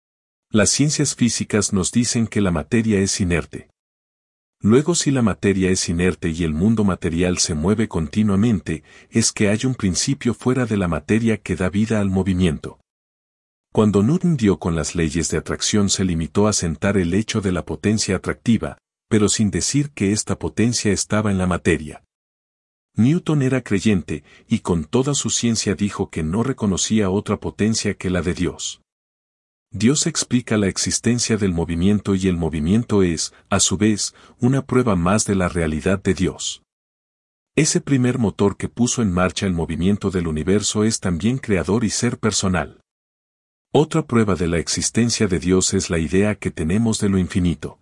Las ciencias físicas nos dicen que la materia es inerte. Luego, si la materia es inerte y el mundo material se mueve continuamente, es que hay un principio fuera de la materia que da vida al movimiento. Cuando Newton dio con las leyes de atracción se limitó a sentar el hecho de la potencia atractiva, pero sin decir que esta potencia estaba en la materia. Newton era creyente, y con toda su ciencia dijo que no reconocía otra potencia que la de Dios. Dios explica la existencia del movimiento y el movimiento es, a su vez, una prueba más de la realidad de Dios. Ese primer motor que puso en marcha el movimiento del universo es también creador y ser personal. Otra prueba de la existencia de Dios es la idea que tenemos de lo infinito.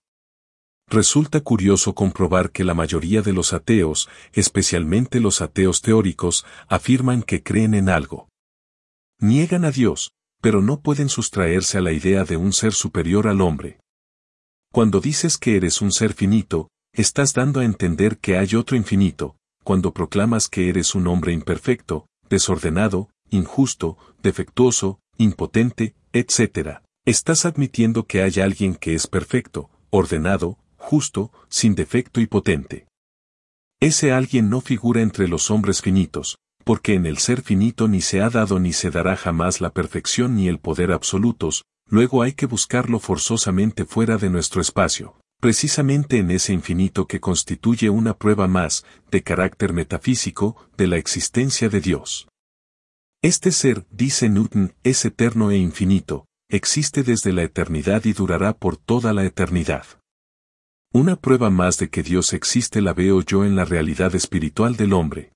Resulta curioso comprobar que la mayoría de los ateos, especialmente los ateos teóricos, afirman que creen en algo. Niegan a Dios, pero no pueden sustraerse a la idea de un ser superior al hombre. Cuando dices que eres un ser finito, estás dando a entender que hay otro infinito. Cuando proclamas que eres un hombre imperfecto, desordenado, injusto, defectuoso, impotente, etc., estás admitiendo que hay alguien que es perfecto, ordenado, justo, sin defecto y potente. Ese alguien no figura entre los hombres finitos, porque en el ser finito ni se ha dado ni se dará jamás la perfección ni el poder absolutos, luego hay que buscarlo forzosamente fuera de nuestro espacio, precisamente en ese infinito que constituye una prueba más, de carácter metafísico, de la existencia de Dios. Este ser, dice Newton, es eterno e infinito, existe desde la eternidad y durará por toda la eternidad. Una prueba más de que Dios existe la veo yo en la realidad espiritual del hombre.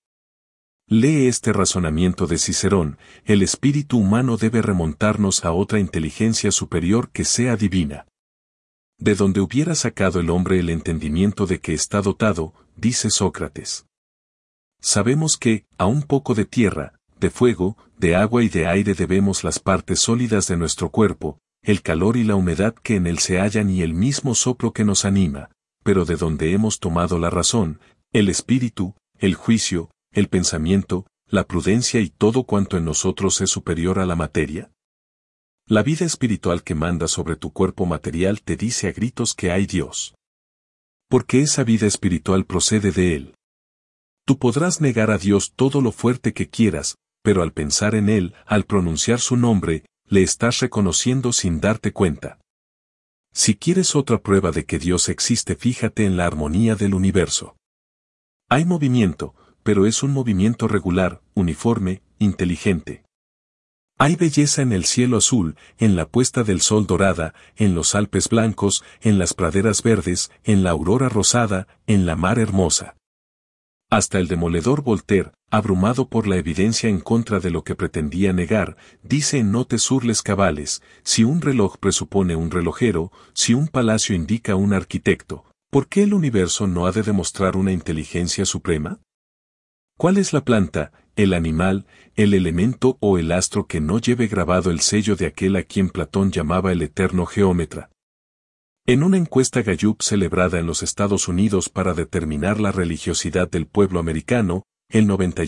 Lee este razonamiento de Cicerón: el espíritu humano debe remontarnos a otra inteligencia superior que sea divina. De donde hubiera sacado el hombre el entendimiento de que está dotado, dice Sócrates. Sabemos que, a un poco de tierra, de fuego, de agua y de aire debemos las partes sólidas de nuestro cuerpo, el calor y la humedad que en él se hallan y el mismo soplo que nos anima, pero de donde hemos tomado la razón, el espíritu, el juicio, el pensamiento, la prudencia y todo cuanto en nosotros es superior a la materia. La vida espiritual que manda sobre tu cuerpo material te dice a gritos que hay Dios. Porque esa vida espiritual procede de Él. Tú podrás negar a Dios todo lo fuerte que quieras, pero al pensar en Él, al pronunciar su nombre, le estás reconociendo sin darte cuenta. Si quieres otra prueba de que Dios existe, fíjate en la armonía del universo. Hay movimiento, pero es un movimiento regular, uniforme, inteligente. Hay belleza en el cielo azul, en la puesta del sol dorada, en los Alpes blancos, en las praderas verdes, en la aurora rosada, en la mar hermosa. Hasta el demoledor Voltaire, abrumado por la evidencia en contra de lo que pretendía negar, dice en Notes sur les Cabales: si un reloj presupone un relojero, si un palacio indica un arquitecto, ¿por qué el universo no ha de demostrar una inteligencia suprema? ¿Cuál es la planta, el animal, el elemento o el astro que no lleve grabado el sello de aquel a quien Platón llamaba el eterno geómetra? En una encuesta Gallup celebrada en los Estados Unidos para determinar la religiosidad del pueblo americano, el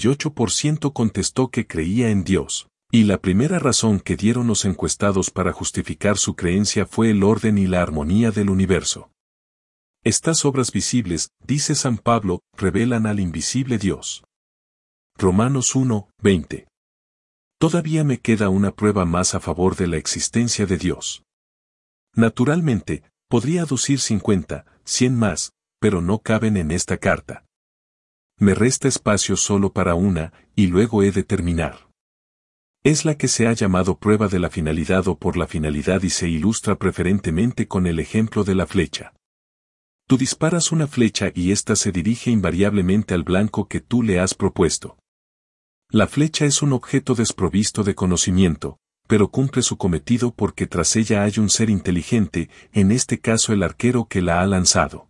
98% contestó que creía en Dios, y la primera razón que dieron los encuestados para justificar su creencia fue el orden y la armonía del universo. Estas obras visibles, dice San Pablo, revelan al invisible Dios. Romanos 1:20. Todavía me queda una prueba más a favor de la existencia de Dios. Naturalmente, podría aducir 50, 100 más, pero no caben en esta carta. Me resta espacio solo para una, y luego he de terminar. Es la que se ha llamado prueba de la finalidad o por la finalidad y se ilustra preferentemente con el ejemplo de la flecha. Tú disparas una flecha y ésta se dirige invariablemente al blanco que tú le has propuesto. La flecha es un objeto desprovisto de conocimiento, pero cumple su cometido porque tras ella hay un ser inteligente, en este caso el arquero que la ha lanzado.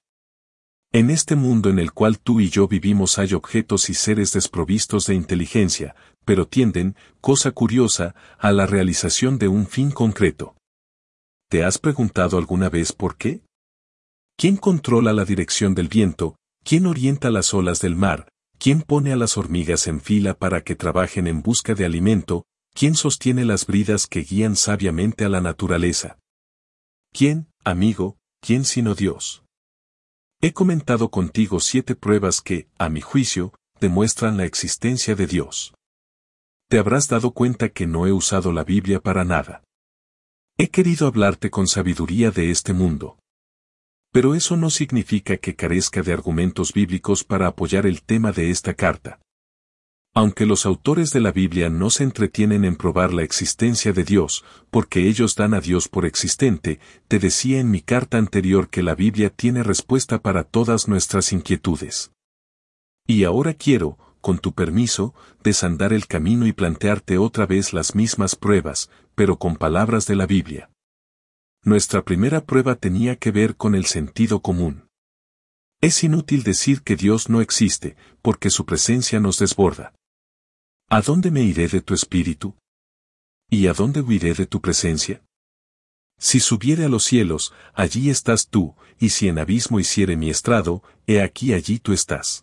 En este mundo en el cual tú y yo vivimos hay objetos y seres desprovistos de inteligencia, pero tienden, cosa curiosa, a la realización de un fin concreto. ¿Te has preguntado alguna vez por qué? ¿Quién controla la dirección del viento? ¿Quién orienta las olas del mar? ¿Quién pone a las hormigas en fila para que trabajen en busca de alimento? ¿Quién sostiene las bridas que guían sabiamente a la naturaleza? ¿Quién, amigo, quién sino Dios? He comentado contigo 7 pruebas que, a mi juicio, demuestran la existencia de Dios. Te habrás dado cuenta que no he usado la Biblia para nada. He querido hablarte con sabiduría de este mundo. Pero eso no significa que carezca de argumentos bíblicos para apoyar el tema de esta carta. Aunque los autores de la Biblia no se entretienen en probar la existencia de Dios, porque ellos dan a Dios por existente, te decía en mi carta anterior que la Biblia tiene respuesta para todas nuestras inquietudes. Y ahora quiero, con tu permiso, desandar el camino y plantearte otra vez las mismas pruebas, pero con palabras de la Biblia. Nuestra primera prueba tenía que ver con el sentido común. Es inútil decir que Dios no existe, porque su presencia nos desborda. ¿A dónde me iré de tu espíritu? ¿Y a dónde huiré de tu presencia? Si subiere a los cielos, allí estás tú, y si en abismo hiciere mi estrado, he aquí allí tú estás.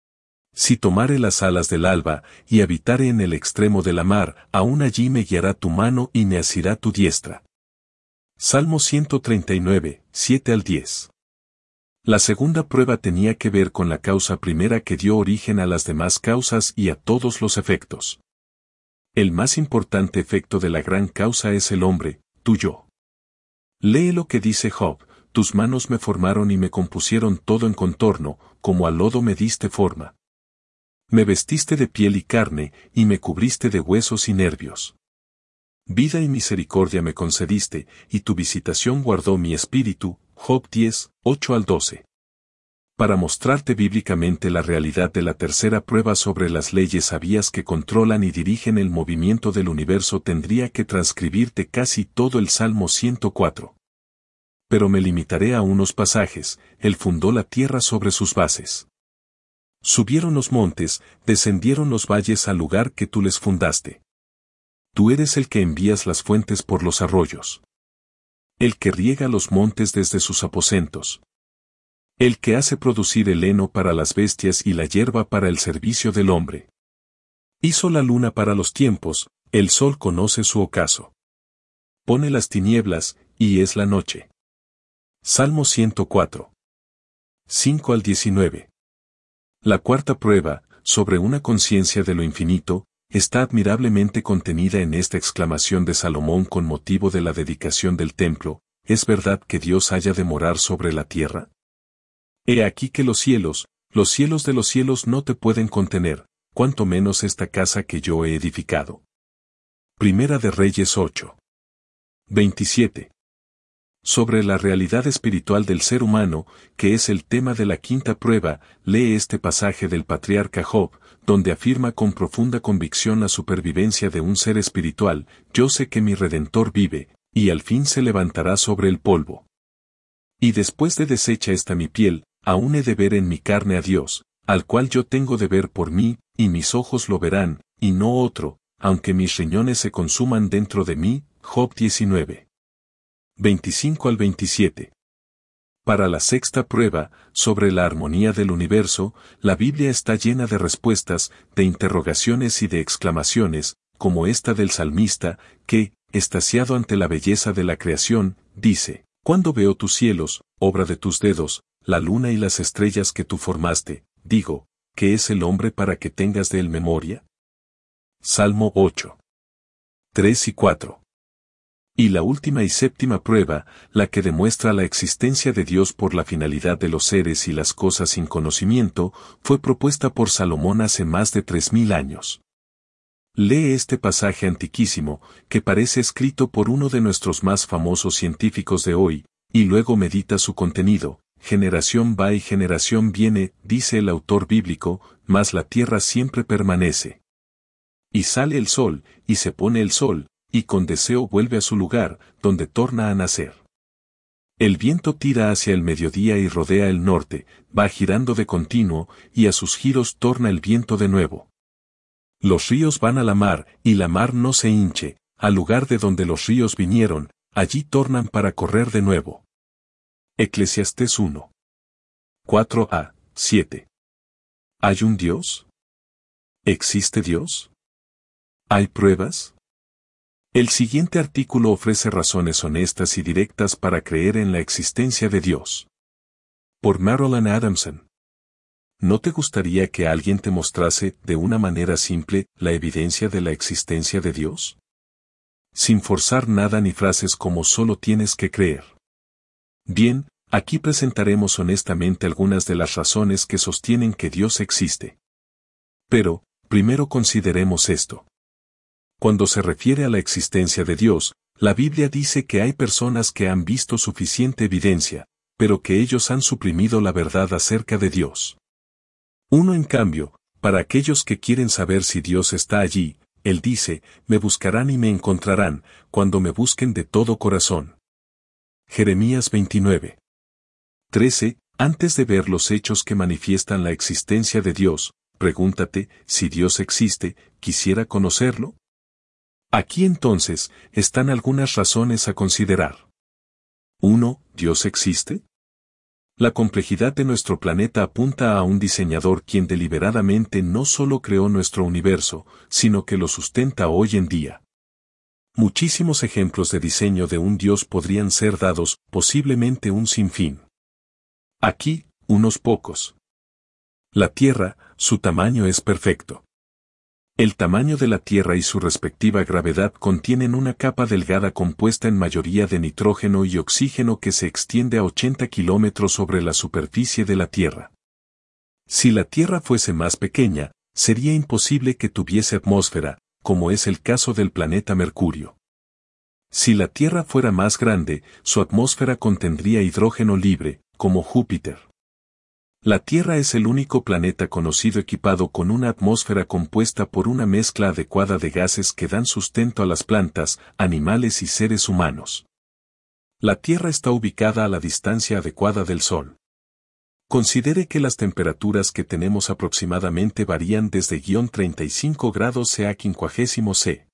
Si tomare las alas del alba, y habitare en el extremo de la mar, aún allí me guiará tu mano y me asirá tu diestra. Salmo 139, 7 al 10. La segunda prueba tenía que ver con la causa primera que dio origen a las demás causas y a todos los efectos. El más importante efecto de la gran causa es el hombre, tu yo. Lee lo que dice Job: tus manos me formaron y me compusieron todo en contorno, como al lodo me diste forma. Me vestiste de piel y carne, y me cubriste de huesos y nervios. Vida y misericordia me concediste, y tu visitación guardó mi espíritu. Job 10, 8 al 12. Para mostrarte bíblicamente la realidad de la tercera prueba sobre las leyes sabias que controlan y dirigen el movimiento del universo, tendría que transcribirte casi todo el Salmo 104. Pero me limitaré a unos pasajes. Él fundó la tierra sobre sus bases. Subieron los montes, descendieron los valles al lugar que tú les fundaste. Tú eres el que envías las fuentes por los arroyos. El que riega los montes desde sus aposentos. El que hace producir el heno para las bestias y la hierba para el servicio del hombre. Hizo la luna para los tiempos, el sol conoce su ocaso. Pone las tinieblas, y es la noche. Salmo 104. 5 al 19. La cuarta prueba, sobre una conciencia de lo infinito, está admirablemente contenida en esta exclamación de Salomón con motivo de la dedicación del templo: ¿es verdad que Dios haya de morar sobre la tierra? He aquí que los cielos de los cielos no te pueden contener, cuanto menos esta casa que yo he edificado. Primera de Reyes 8. 27. Sobre la realidad espiritual del ser humano, que es el tema de la quinta prueba, lee este pasaje del patriarca Job, donde afirma con profunda convicción la supervivencia de un ser espiritual: yo sé que mi Redentor vive, y al fin se levantará sobre el polvo. Y después de deshecha esta mi piel, aún he de ver en mi carne a Dios, al cual yo tengo de ver por mí, y mis ojos lo verán, y no otro, aunque mis riñones se consuman dentro de mí. Job 19. 25 al 27. Para la sexta prueba, sobre la armonía del universo, la Biblia está llena de respuestas, de interrogaciones y de exclamaciones, como esta del salmista, que, extasiado ante la belleza de la creación, dice: cuando veo tus cielos, obra de tus dedos, la luna y las estrellas que tú formaste, digo, ¿qué es el hombre para que tengas de él memoria? Salmo 8. 3 y 4. Y la última y séptima prueba, la que demuestra la existencia de Dios por la finalidad de los seres y las cosas sin conocimiento, fue propuesta por Salomón hace más de 3000 años. Lee este pasaje antiquísimo, que parece escrito por uno de nuestros más famosos científicos de hoy, y luego medita su contenido. Generación va y generación viene, dice el autor bíblico, mas la tierra siempre permanece. Y sale el sol, y se pone el sol, y con deseo vuelve a su lugar, donde torna a nacer. El viento tira hacia el mediodía y rodea el norte, va girando de continuo, y a sus giros torna el viento de nuevo. Los ríos van a la mar, y la mar no se hinche, al lugar de donde los ríos vinieron, allí tornan para correr de nuevo. Eclesiastés 1. 4-7. ¿Hay un Dios? ¿Existe Dios? ¿Hay pruebas? El siguiente artículo ofrece razones honestas y directas para creer en la existencia de Dios. Por Marilyn Adamson. ¿No te gustaría que alguien te mostrase, de una manera simple, la evidencia de la existencia de Dios? Sin forzar nada ni frases como solo tienes que creer. Bien, aquí presentaremos honestamente algunas de las razones que sostienen que Dios existe. Pero, primero consideremos esto. Cuando se refiere a la existencia de Dios, la Biblia dice que hay personas que han visto suficiente evidencia, pero que ellos han suprimido la verdad acerca de Dios. Uno en cambio, para aquellos que quieren saber si Dios está allí, Él dice, me buscarán y me encontrarán, cuando me busquen de todo corazón. Jeremías 29. 13. Antes de ver los hechos que manifiestan la existencia de Dios, pregúntate, si Dios existe, ¿quisiera conocerlo? Aquí entonces, están algunas razones a considerar. 1. ¿Dios existe? La complejidad de nuestro planeta apunta a un diseñador quien deliberadamente no solo creó nuestro universo, sino que lo sustenta hoy en día. Muchísimos ejemplos de diseño de un Dios podrían ser dados, posiblemente un sinfín. Aquí, unos pocos. La Tierra, su tamaño es perfecto. El tamaño de la Tierra y su respectiva gravedad contienen una capa delgada compuesta en mayoría de nitrógeno y oxígeno que se extiende a 80 kilómetros sobre la superficie de la Tierra. Si la Tierra fuese más pequeña, sería imposible que tuviese atmósfera, como es el caso del planeta Mercurio. Si la Tierra fuera más grande, su atmósfera contendría hidrógeno libre, como Júpiter. La Tierra es el único planeta conocido equipado con una atmósfera compuesta por una mezcla adecuada de gases que dan sustento a las plantas, animales y seres humanos. La Tierra está ubicada a la distancia adecuada del Sol. Considere que las temperaturas que tenemos aproximadamente varían desde -35 grados C a 50 C.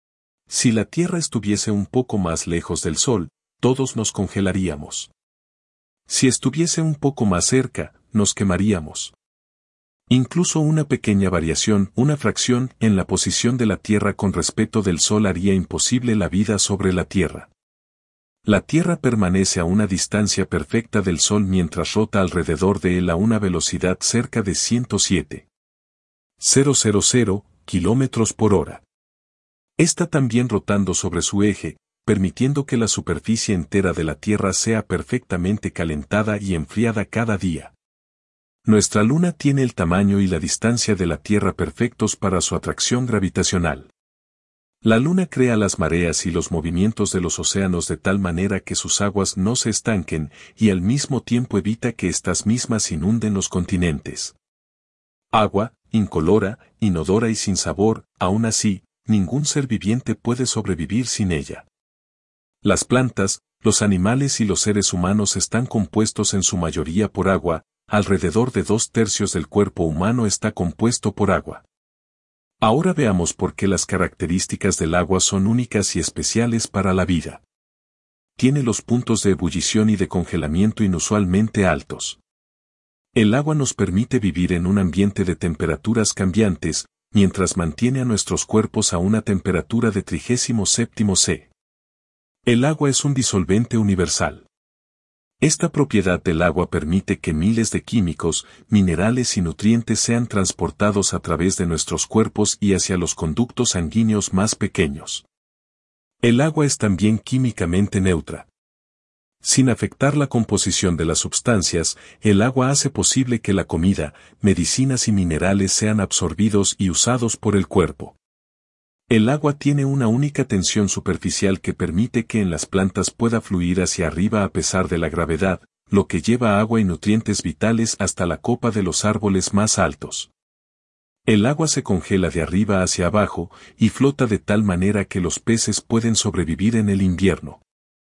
Si la Tierra estuviese un poco más lejos del Sol, todos nos congelaríamos. Si estuviese un poco más cerca, nos quemaríamos. Incluso una pequeña variación, una fracción, en la posición de la Tierra con respecto del Sol haría imposible la vida sobre la Tierra. La Tierra permanece a una distancia perfecta del Sol mientras rota alrededor de él a una velocidad cerca de 107,000 kilómetros por hora. Está también rotando sobre su eje, permitiendo que la superficie entera de la Tierra sea perfectamente calentada y enfriada cada día. Nuestra Luna tiene el tamaño y la distancia de la Tierra perfectos para su atracción gravitacional. La Luna crea las mareas y los movimientos de los océanos de tal manera que sus aguas no se estanquen y al mismo tiempo evita que estas mismas inunden los continentes. Agua, incolora, inodora y sin sabor, aún así, ningún ser viviente puede sobrevivir sin ella. Las plantas, los animales y los seres humanos están compuestos en su mayoría por agua, alrededor de 2/3 del cuerpo humano está compuesto por agua. Ahora veamos por qué las características del agua son únicas y especiales para la vida. Tiene los puntos de ebullición y de congelamiento inusualmente altos. El agua nos permite vivir en un ambiente de temperaturas cambiantes, mientras mantiene a nuestros cuerpos a una temperatura de 37 C. El agua es un disolvente universal. Esta propiedad del agua permite que miles de químicos, minerales y nutrientes sean transportados a través de nuestros cuerpos y hacia los conductos sanguíneos más pequeños. El agua es también químicamente neutra. Sin afectar la composición de las sustancias, el agua hace posible que la comida, medicinas y minerales sean absorbidos y usados por el cuerpo. El agua tiene una única tensión superficial que permite que en las plantas pueda fluir hacia arriba a pesar de la gravedad, lo que lleva agua y nutrientes vitales hasta la copa de los árboles más altos. El agua se congela de arriba hacia abajo y flota de tal manera que los peces pueden sobrevivir en el invierno.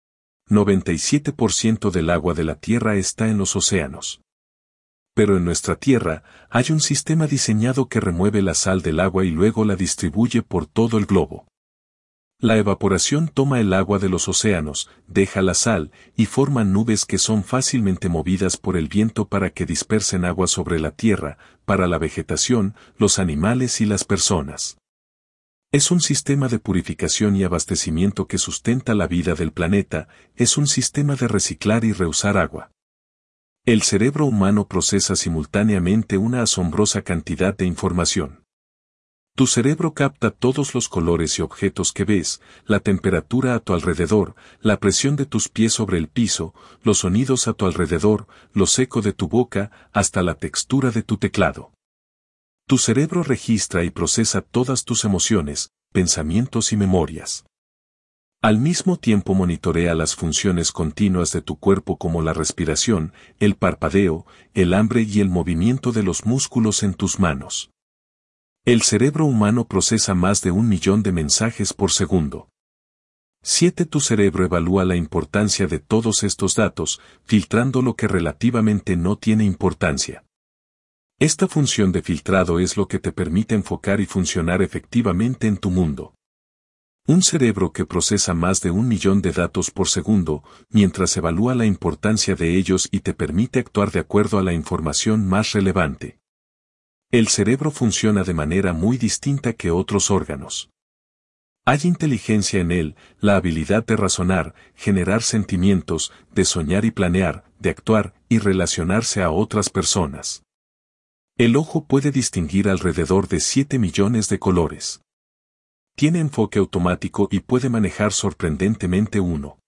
97% del agua de la Tierra está en los océanos. Pero en nuestra Tierra, hay un sistema diseñado que remueve la sal del agua y luego la distribuye por todo el globo. La evaporación toma el agua de los océanos, deja la sal, y forma nubes que son fácilmente movidas por el viento para que dispersen agua sobre la tierra, para la vegetación, los animales y las personas. Es un sistema de purificación y abastecimiento que sustenta la vida del planeta, es un sistema de reciclar y reusar agua. El cerebro humano procesa simultáneamente una asombrosa cantidad de información. Tu cerebro capta todos los colores y objetos que ves, la temperatura a tu alrededor, la presión de tus pies sobre el piso, los sonidos a tu alrededor, lo seco de tu boca, hasta la textura de tu teclado. Tu cerebro registra y procesa todas tus emociones, pensamientos y memorias. Al mismo tiempo monitorea las funciones continuas de tu cuerpo como la respiración, el parpadeo, el hambre y el movimiento de los músculos en tus manos. El cerebro humano procesa más de 1 millón de mensajes por segundo. 7. Tu cerebro evalúa la importancia de todos estos datos, filtrando lo que relativamente no tiene importancia. Esta función de filtrado es lo que te permite enfocar y funcionar efectivamente en tu mundo. Un cerebro que procesa más de 1 millón de datos por segundo, mientras evalúa la importancia de ellos y te permite actuar de acuerdo a la información más relevante. El cerebro funciona de manera muy distinta que otros órganos. Hay inteligencia en él, la habilidad de razonar, generar sentimientos, de soñar y planear, de actuar y relacionarse a otras personas. El ojo puede distinguir alrededor de 7 millones de colores. Tiene enfoque automático y puede manejar sorprendentemente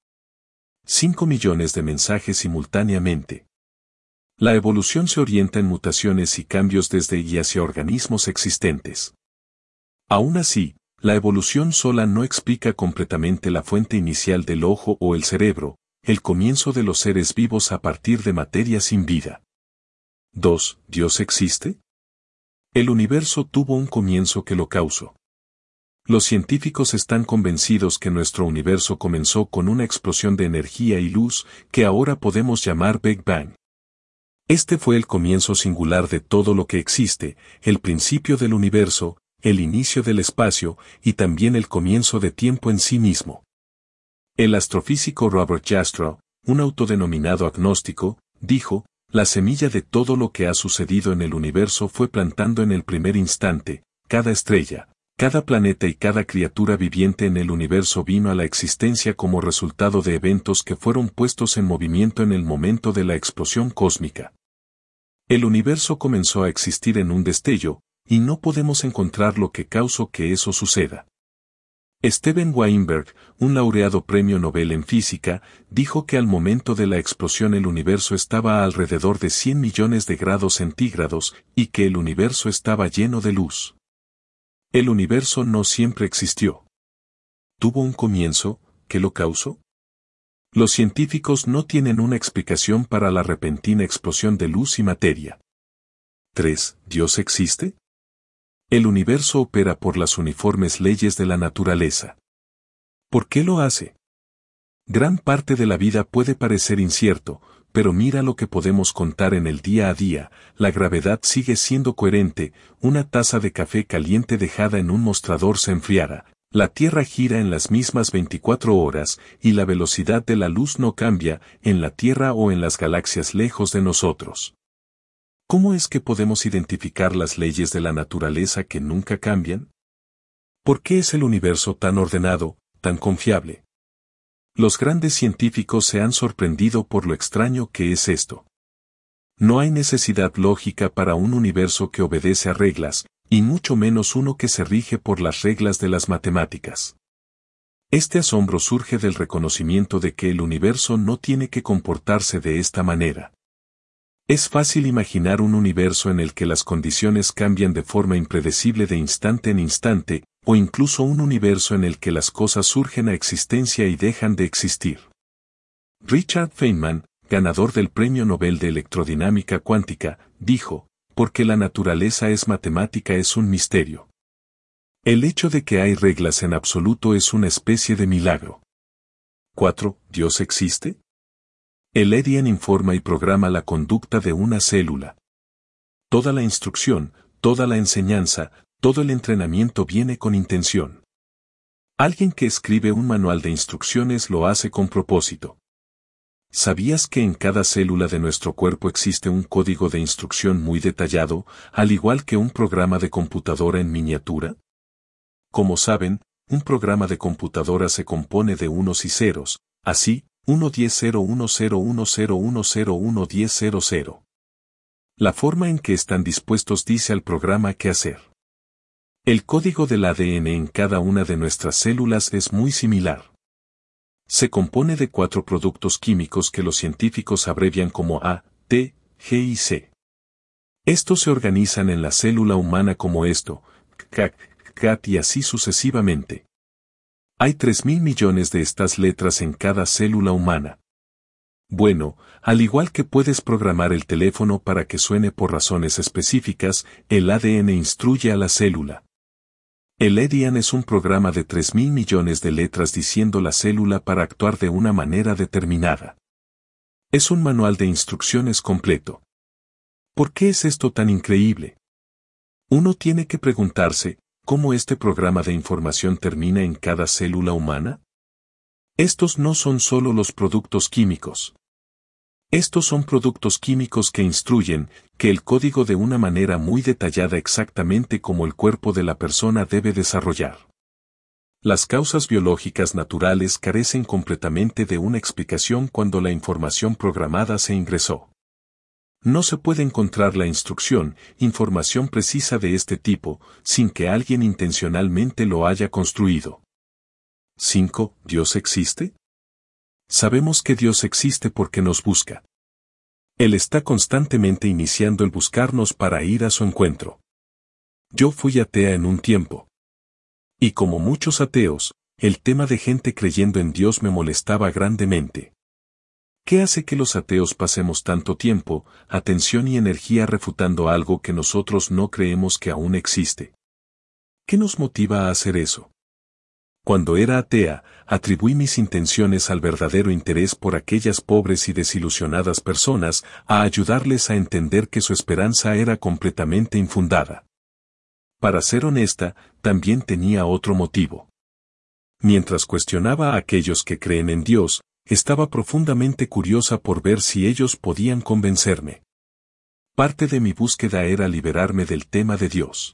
1,5 millones de mensajes simultáneamente. La evolución se orienta en mutaciones y cambios desde y hacia organismos existentes. Aún así, la evolución sola no explica completamente la fuente inicial del ojo o el cerebro, el comienzo de los seres vivos a partir de materia sin vida. 2. ¿Dios existe? El universo tuvo un comienzo que lo causó. Los científicos están convencidos que nuestro universo comenzó con una explosión de energía y luz que ahora podemos llamar Big Bang. Este fue el comienzo singular de todo lo que existe, el principio del universo, el inicio del espacio y también el comienzo de tiempo en sí mismo. El astrofísico Robert Jastrow, un autodenominado agnóstico, dijo, la semilla de todo lo que ha sucedido en el universo fue plantando en el primer instante, cada estrella, cada planeta y cada criatura viviente en el universo vino a la existencia como resultado de eventos que fueron puestos en movimiento en el momento de la explosión cósmica. El universo comenzó a existir en un destello, y no podemos encontrar lo que causó que eso suceda. Steven Weinberg, un laureado premio Nobel en física, dijo que al momento de la explosión el universo estaba a alrededor de 100 millones de grados centígrados y que el universo estaba lleno de luz. El universo no siempre existió. ¿Tuvo un comienzo, que lo causó? Los científicos no tienen una explicación para la repentina explosión de luz y materia. 3. ¿Dios existe? El universo opera por las uniformes leyes de la naturaleza. ¿Por qué lo hace? Gran parte de la vida puede parecer incierto, pero mira lo que podemos contar en el día a día, la gravedad sigue siendo coherente, una taza de café caliente dejada en un mostrador se enfriará. La Tierra gira en las mismas 24 horas, y la velocidad de la luz no cambia, en la Tierra o en las galaxias lejos de nosotros. ¿Cómo es que podemos identificar las leyes de la naturaleza que nunca cambian? ¿Por qué es el universo tan ordenado, tan confiable? Los grandes científicos se han sorprendido por lo extraño que es esto. No hay necesidad lógica para un universo que obedece a reglas, y mucho menos uno que se rige por las reglas de las matemáticas. Este asombro surge del reconocimiento de que el universo no tiene que comportarse de esta manera. Es fácil imaginar un universo en el que las condiciones cambian de forma impredecible de instante en instante, o incluso un universo en el que las cosas surgen a existencia y dejan de existir. Richard Feynman, ganador del Premio Nobel de Electrodinámica Cuántica, dijo, porque la naturaleza es matemática es un misterio. El hecho de que hay reglas en absoluto es una especie de milagro. 4. ¿Dios existe? El ADN informa y programa la conducta de una célula. Toda la instrucción, toda la enseñanza, todo el entrenamiento viene con intención. Alguien que escribe un manual de instrucciones lo hace con propósito. ¿Sabías que en cada célula de nuestro cuerpo existe un código de instrucción muy detallado, al igual que un programa de computadora en miniatura? Como saben, un programa de computadora se compone de unos y ceros, así, 110010101011000. La forma en que están dispuestos dice al programa qué hacer. El código del ADN en cada una de nuestras células es muy similar. Se compone de 4 productos químicos que los científicos abrevian como A, T, G y C. Estos se organizan en la célula humana como esto, CAC, CAT y así sucesivamente. Hay 3.000 millones de estas letras en cada célula humana. Bueno, al igual que puedes programar el teléfono para que suene por razones específicas, el ADN instruye a la célula. El ADN es un programa de 3.000 millones de letras diciendo la célula para actuar de una manera determinada. Es un manual de instrucciones completo. ¿Por qué es esto tan increíble? Uno tiene que preguntarse, ¿cómo este programa de información termina en cada célula humana? Estos no son solo los productos químicos. Estos son productos químicos que instruyen, que el código de una manera muy detallada exactamente como el cuerpo de la persona debe desarrollar. Las causas biológicas naturales carecen completamente de una explicación cuando la información programada se ingresó. No se puede encontrar la información precisa de este tipo, sin que alguien intencionalmente lo haya construido. 5. ¿Dios existe? Sabemos que Dios existe porque nos busca. Él está constantemente iniciando el buscarnos para ir a su encuentro. Yo fui atea en un tiempo. Y como muchos ateos, el tema de gente creyendo en Dios me molestaba grandemente. ¿Qué hace que los ateos pasemos tanto tiempo, atención y energía refutando algo que nosotros no creemos que aún existe? ¿Qué nos motiva a hacer eso? Cuando era atea, atribuí mis intenciones al verdadero interés por aquellas pobres y desilusionadas personas, a ayudarles a entender que su esperanza era completamente infundada. Para ser honesta, también tenía otro motivo. Mientras cuestionaba a aquellos que creen en Dios, estaba profundamente curiosa por ver si ellos podían convencerme. Parte de mi búsqueda era liberarme del tema de Dios.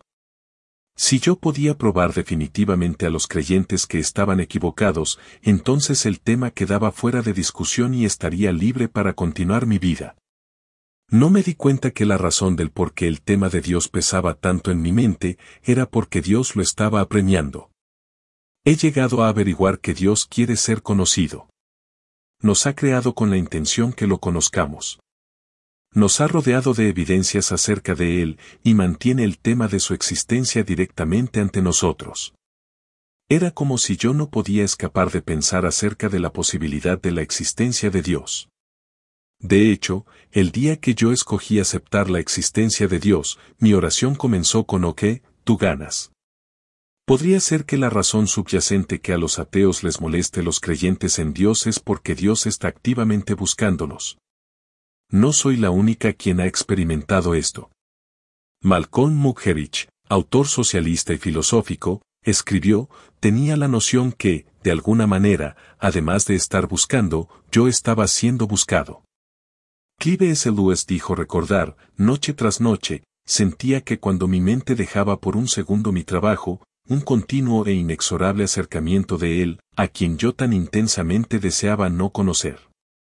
Si yo podía probar definitivamente a los creyentes que estaban equivocados, entonces el tema quedaba fuera de discusión y estaría libre para continuar mi vida. No me di cuenta que la razón del por qué el tema de Dios pesaba tanto en mi mente era porque Dios lo estaba apremiando. He llegado a averiguar que Dios quiere ser conocido. Nos ha creado con la intención que lo conozcamos. Nos ha rodeado de evidencias acerca de Él, y mantiene el tema de su existencia directamente ante nosotros. Era como si yo no podía escapar de pensar acerca de la posibilidad de la existencia de Dios. De hecho, el día que yo escogí aceptar la existencia de Dios, mi oración comenzó con «Ok, tú ganas». Podría ser que la razón subyacente que a los ateos les moleste los creyentes en Dios es porque Dios está activamente buscándolos. No soy la única quien ha experimentado esto. Malcolm Muggeridge, autor socialista y filosófico, escribió, tenía la noción que, de alguna manera, además de estar buscando, yo estaba siendo buscado. Clive S. Lewis dijo recordar, noche tras noche, sentía que cuando mi mente dejaba por un segundo mi trabajo, un continuo e inexorable acercamiento de Él, a quien yo tan intensamente deseaba no conocer.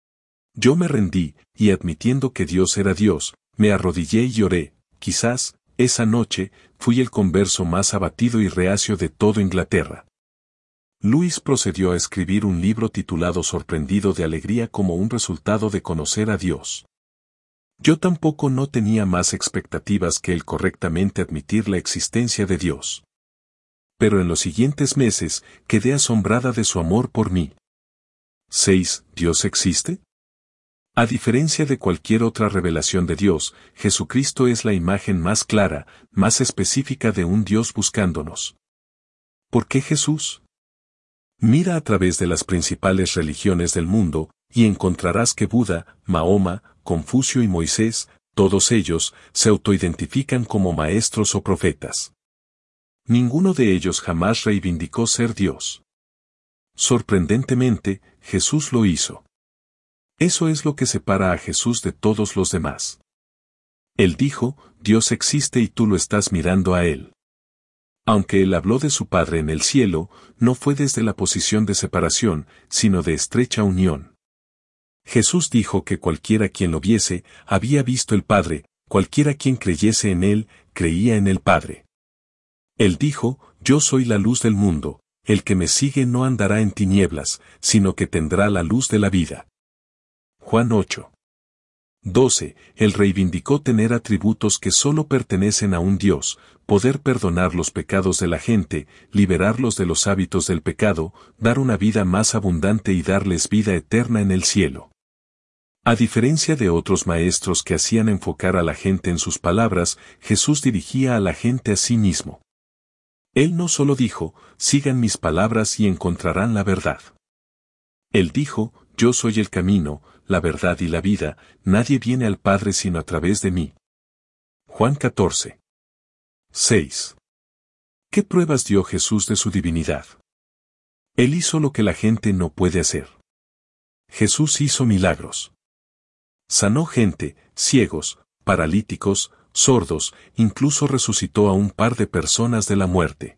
Yo me rendí, y admitiendo que Dios era Dios, me arrodillé y lloré. Quizás, esa noche, fui el converso más abatido y reacio de todo Inglaterra. Lewis procedió a escribir un libro titulado Sorprendido de alegría como un resultado de conocer a Dios. Yo tampoco no tenía más expectativas que el correctamente admitir la existencia de Dios. Pero en los siguientes meses, quedé asombrada de su amor por mí. 6. ¿Dios existe? A diferencia de cualquier otra revelación de Dios, Jesucristo es la imagen más clara, más específica de un Dios buscándonos. ¿Por qué Jesús? Mira a través de las principales religiones del mundo, y encontrarás que Buda, Mahoma, Confucio y Moisés, todos ellos, se autoidentifican como maestros o profetas. Ninguno de ellos jamás reivindicó ser Dios. Sorprendentemente, Jesús lo hizo. Eso es lo que separa a Jesús de todos los demás. Él dijo, Dios existe y tú lo estás mirando a Él. Aunque Él habló de su Padre en el cielo, no fue desde la posición de separación, sino de estrecha unión. Jesús dijo que cualquiera quien lo viese, había visto el Padre, cualquiera quien creyese en Él, creía en el Padre. Él dijo, yo soy la luz del mundo, el que me sigue no andará en tinieblas, sino que tendrá la luz de la vida. Juan 8:12. Él reivindicó tener atributos que solo pertenecen a un Dios, poder perdonar los pecados de la gente, liberarlos de los hábitos del pecado, dar una vida más abundante y darles vida eterna en el cielo. A diferencia de otros maestros que hacían enfocar a la gente en sus palabras, Jesús dirigía a la gente a sí mismo. Él no solo dijo, sigan mis palabras y encontrarán la verdad. Él dijo, yo soy el camino, la verdad y la vida, nadie viene al Padre sino a través de mí. Juan 14:6. ¿Qué pruebas dio Jesús de su divinidad? Él hizo lo que la gente no puede hacer. Jesús hizo milagros. Sanó gente, ciegos, paralíticos, sordos, incluso resucitó a un par de personas de la muerte.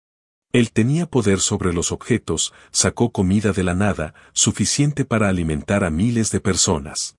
Él tenía poder sobre los objetos, sacó comida de la nada, suficiente para alimentar a miles de personas.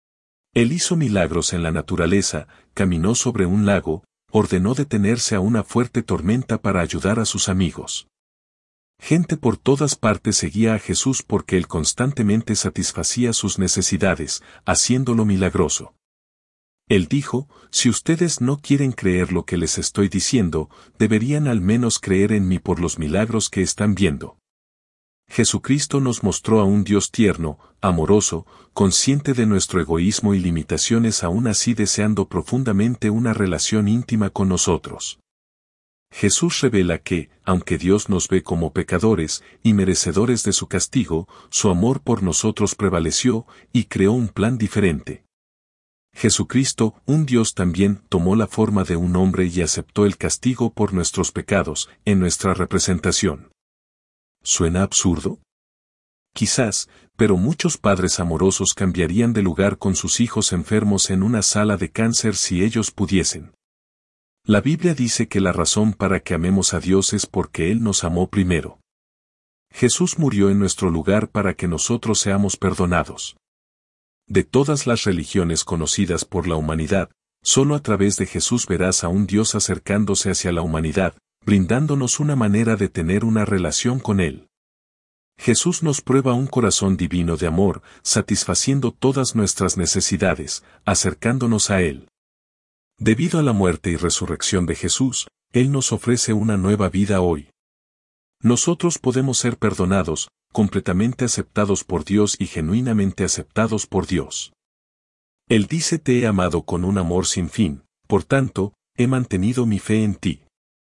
Él hizo milagros en la naturaleza, caminó sobre un lago, ordenó detenerse a una fuerte tormenta para ayudar a sus amigos. Gente por todas partes seguía a Jesús porque Él constantemente satisfacía sus necesidades, haciéndolo milagroso. Él dijo, si ustedes no quieren creer lo que les estoy diciendo, deberían al menos creer en mí por los milagros que están viendo. Jesucristo nos mostró a un Dios tierno, amoroso, consciente de nuestro egoísmo y limitaciones, aún así deseando profundamente una relación íntima con nosotros. Jesús revela que, aunque Dios nos ve como pecadores y merecedores de su castigo, su amor por nosotros prevaleció y creó un plan diferente. Jesucristo, un Dios también, tomó la forma de un hombre y aceptó el castigo por nuestros pecados, en nuestra representación. ¿Suena absurdo? Quizás, pero muchos padres amorosos cambiarían de lugar con sus hijos enfermos en una sala de cáncer si ellos pudiesen. La Biblia dice que la razón para que amemos a Dios es porque Él nos amó primero. Jesús murió en nuestro lugar para que nosotros seamos perdonados. De todas las religiones conocidas por la humanidad, solo a través de Jesús verás a un Dios acercándose hacia la humanidad, brindándonos una manera de tener una relación con Él. Jesús nos prueba un corazón divino de amor, satisfaciendo todas nuestras necesidades, acercándonos a Él. Debido a la muerte y resurrección de Jesús, Él nos ofrece una nueva vida hoy. Nosotros podemos ser perdonados, completamente aceptados por Dios y genuinamente aceptados por Dios. Él dice: te he amado con un amor sin fin, por tanto, he mantenido mi fe en ti.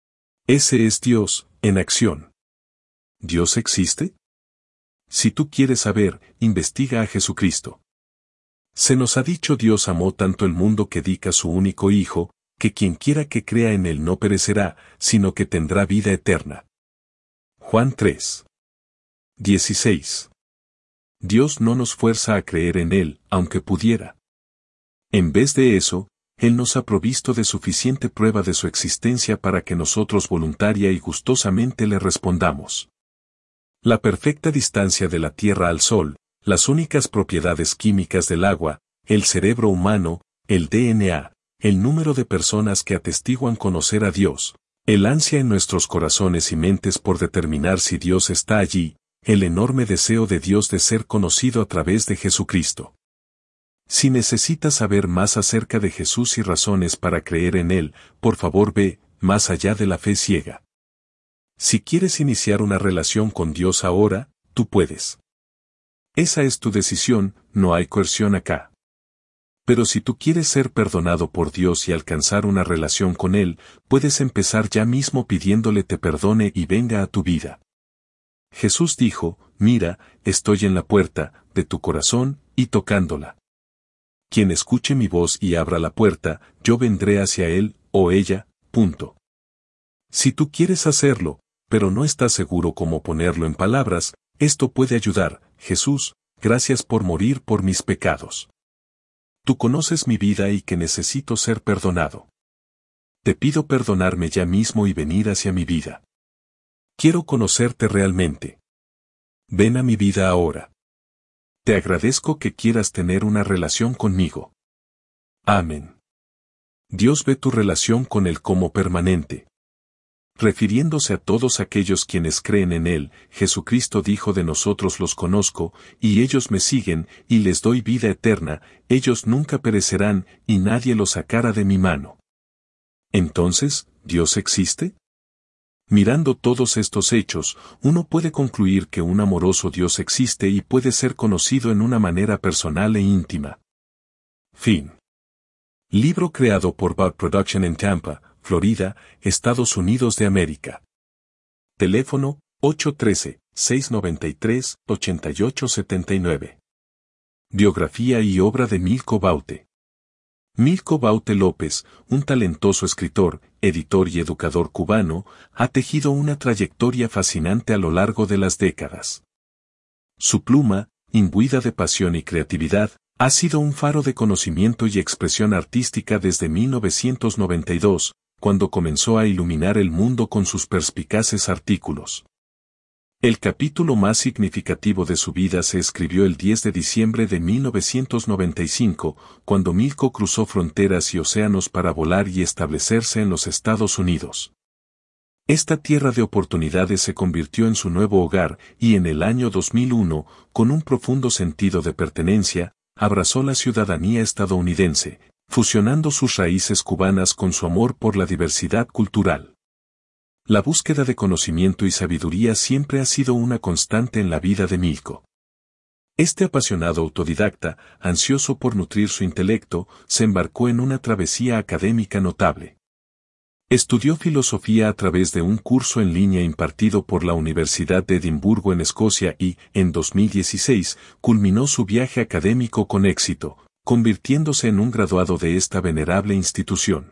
Ese es Dios, en acción. ¿Dios existe? Si tú quieres saber, investiga a Jesucristo. Se nos ha dicho: Dios amó tanto el mundo que dio a su único Hijo, que quien quiera que crea en Él no perecerá, sino que tendrá vida eterna. Juan 3:16. Dios no nos fuerza a creer en Él, aunque pudiera. En vez de eso, Él nos ha provisto de suficiente prueba de su existencia para que nosotros voluntaria y gustosamente le respondamos. La perfecta distancia de la Tierra al Sol, las únicas propiedades químicas del agua, el cerebro humano, el DNA, el número de personas que atestiguan conocer a Dios, el ansia en nuestros corazones y mentes por determinar si Dios está allí, el enorme deseo de Dios de ser conocido a través de Jesucristo. Si necesitas saber más acerca de Jesús y razones para creer en Él, por favor ve más allá de la fe ciega. Si quieres iniciar una relación con Dios ahora, tú puedes. Esa es tu decisión, no hay coerción acá. Pero si tú quieres ser perdonado por Dios y alcanzar una relación con Él, puedes empezar ya mismo pidiéndole te perdone y venga a tu vida. Jesús dijo: mira, estoy en la puerta de tu corazón y tocándola. Quien escuche mi voz y abra la puerta, yo vendré hacia él o ella. Si tú quieres hacerlo, pero no estás seguro cómo ponerlo en palabras, Esto puede ayudar, Jesús, gracias por morir por mis pecados. Tú conoces mi vida y que necesito ser perdonado. Te pido perdonarme ya mismo y venir hacia mi vida. Quiero conocerte realmente. Ven a mi vida ahora. Te agradezco que quieras tener una relación conmigo. Amén. Dios ve tu relación con Él como permanente. Refiriéndose a todos aquellos quienes creen en Él, Jesucristo dijo: de nosotros los conozco, y ellos me siguen, y les doy vida eterna, ellos nunca perecerán, y nadie los sacará de mi mano. Entonces, ¿Dios existe? Mirando todos estos hechos, uno puede concluir que un amoroso Dios existe y puede ser conocido en una manera personal e íntima. Fin. Libro creado por Bud Production en Tampa, Florida, Estados Unidos de América. Teléfono, 813-693-8879. Biografía y obra de Milko Baute. Milko Baute López, un talentoso escritor, editor y educador cubano, ha tejido una trayectoria fascinante a lo largo de las décadas. Su pluma, imbuida de pasión y creatividad, ha sido un faro de conocimiento y expresión artística desde 1992, cuando comenzó a iluminar el mundo con sus perspicaces artículos. El capítulo más significativo de su vida se escribió el 10 de diciembre de 1995, cuando Milko cruzó fronteras y océanos para volar y establecerse en los Estados Unidos. Esta tierra de oportunidades se convirtió en su nuevo hogar y en el año 2001, con un profundo sentido de pertenencia, abrazó la ciudadanía estadounidense, fusionando sus raíces cubanas con su amor por la diversidad cultural. La búsqueda de conocimiento y sabiduría siempre ha sido una constante en la vida de Milko. Este apasionado autodidacta, ansioso por nutrir su intelecto, se embarcó en una travesía académica notable. Estudió filosofía a través de un curso en línea impartido por la Universidad de Edimburgo en Escocia y, en 2016, culminó su viaje académico con éxito, convirtiéndose en un graduado de esta venerable institución.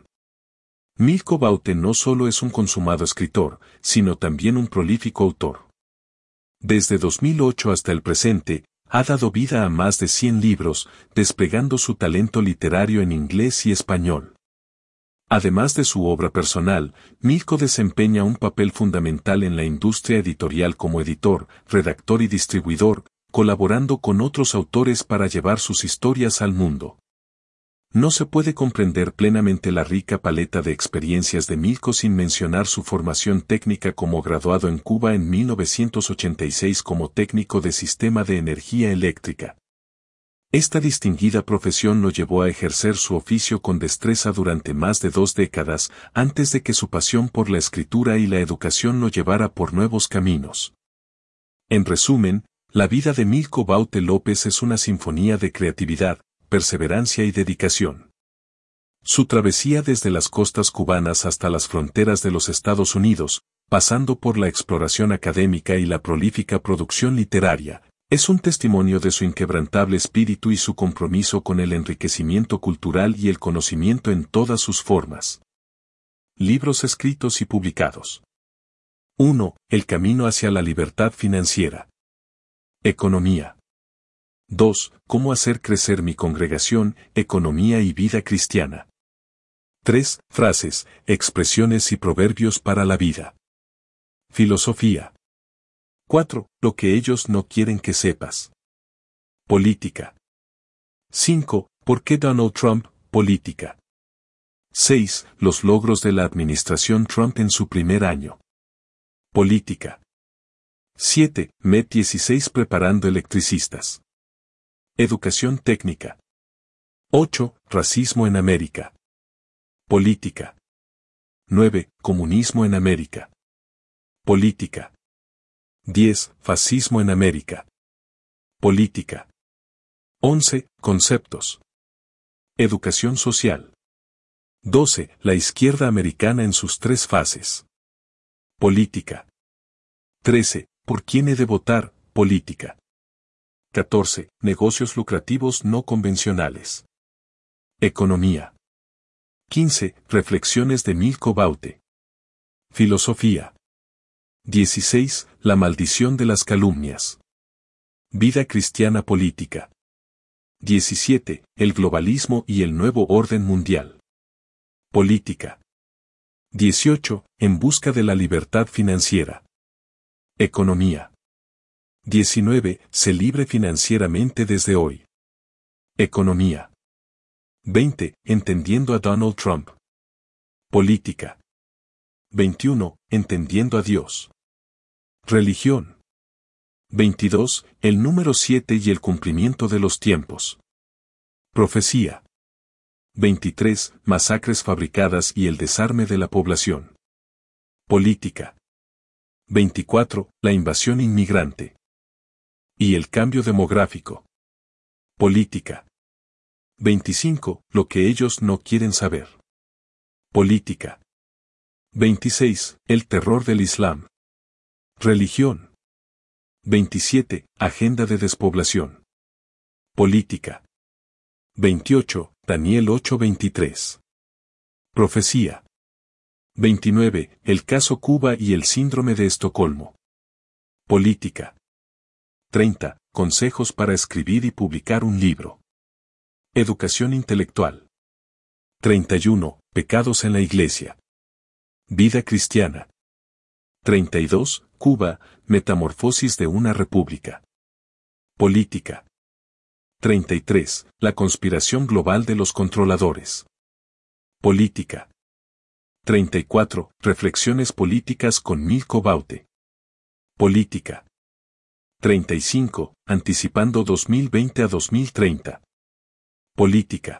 Milko Baute no solo es un consumado escritor, sino también un prolífico autor. Desde 2008 hasta el presente, ha dado vida a más de 100 libros, desplegando su talento literario en inglés y español. Además de su obra personal, Milko desempeña un papel fundamental en la industria editorial como editor, redactor y distribuidor, colaborando con otros autores para llevar sus historias al mundo. No se puede comprender plenamente la rica paleta de experiencias de Milko sin mencionar su formación técnica como graduado en Cuba en 1986 como técnico de sistema de energía eléctrica. Esta distinguida profesión lo llevó a ejercer su oficio con destreza durante más de 2 décadas, antes de que su pasión por la escritura y la educación lo llevara por nuevos caminos. En resumen, la vida de Milko Baute López es una sinfonía de creatividad, perseverancia y dedicación. Su travesía desde las costas cubanas hasta las fronteras de los Estados Unidos, pasando por la exploración académica y la prolífica producción literaria, es un testimonio de su inquebrantable espíritu y su compromiso con el enriquecimiento cultural y el conocimiento en todas sus formas. Libros escritos y publicados. 1. El camino hacia la libertad financiera. Economía. 2. Cómo hacer crecer mi congregación, economía y vida cristiana. 3. Frases, expresiones y proverbios para la vida. Filosofía. 4. Lo que ellos no quieren que sepas. Política. 5. ¿Por qué Donald Trump? Política. 6. Los logros de la administración Trump en su primer año. Política. 7. MET 16 preparando electricistas. Educación técnica. 8. Racismo en América. Política. 9. Comunismo en América. Política. 10. Fascismo en América. Política. 11. Conceptos. Educación social. 12. La izquierda americana en sus 3 fases. Política. 13. ¿Por quién he de votar? Política. 14. Negocios lucrativos no convencionales. Economía. 15. Reflexiones de Milko Baute. Filosofía. 16. La maldición de las calumnias. Vida cristiana política. 17. El globalismo y el nuevo orden mundial. Política. 18. En busca de la libertad financiera. Economía. 19. Sé libre financieramente desde hoy. Economía. 20. Entendiendo a Donald Trump. Política. 21. Entendiendo a Dios. Religión. 22. El número 7 y el cumplimiento de los tiempos. Profecía. 23. Masacres fabricadas y el desarme de la población. Política. 24. La invasión inmigrante. Y el cambio demográfico. Política. 25. Lo que ellos no quieren saber. Política. 26. El terror del Islam. Religión. 27. Agenda de despoblación. Política. 28. Daniel 8:23. Profecía. 29. El caso Cuba y el síndrome de Estocolmo. Política. 30. Consejos para escribir y publicar un libro. Educación intelectual. 31. Pecados en la Iglesia. Vida cristiana. 32. Cuba, metamorfosis de una república. Política. 33. La conspiración global de los controladores. Política. 34. Reflexiones políticas con Milko Baute. Política. 35. Anticipando 2020 a 2030. Política.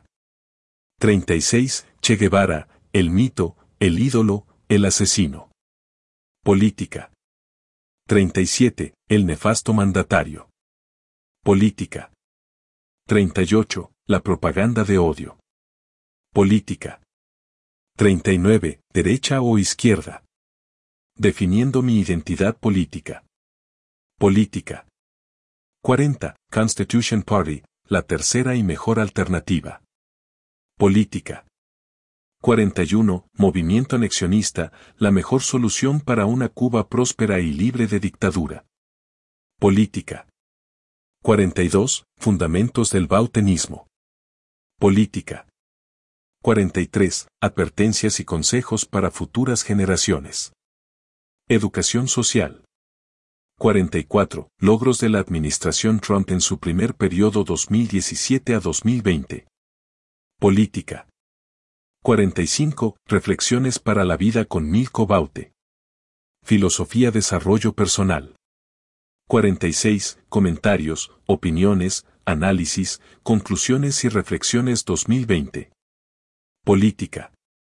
36. Che Guevara, el mito, el ídolo, el asesino. Política. 37. El nefasto mandatario. Política. 38. La propaganda de odio. Política. 39. Derecha o izquierda. Definiendo mi identidad política. Política. 40. Constitution Party, la tercera y mejor alternativa. Política. 41. Movimiento anexionista, la mejor solución para una Cuba próspera y libre de dictadura. Política. 42. Fundamentos del bautenismo. Política. 43. Advertencias y consejos para futuras generaciones. Educación social. 44. Logros de la administración Trump en su primer periodo 2017 a 2020. Política. 45. Reflexiones para la vida con Milko Baute. Filosofía desarrollo personal. 46. Comentarios, opiniones, análisis, conclusiones y reflexiones 2020. Política.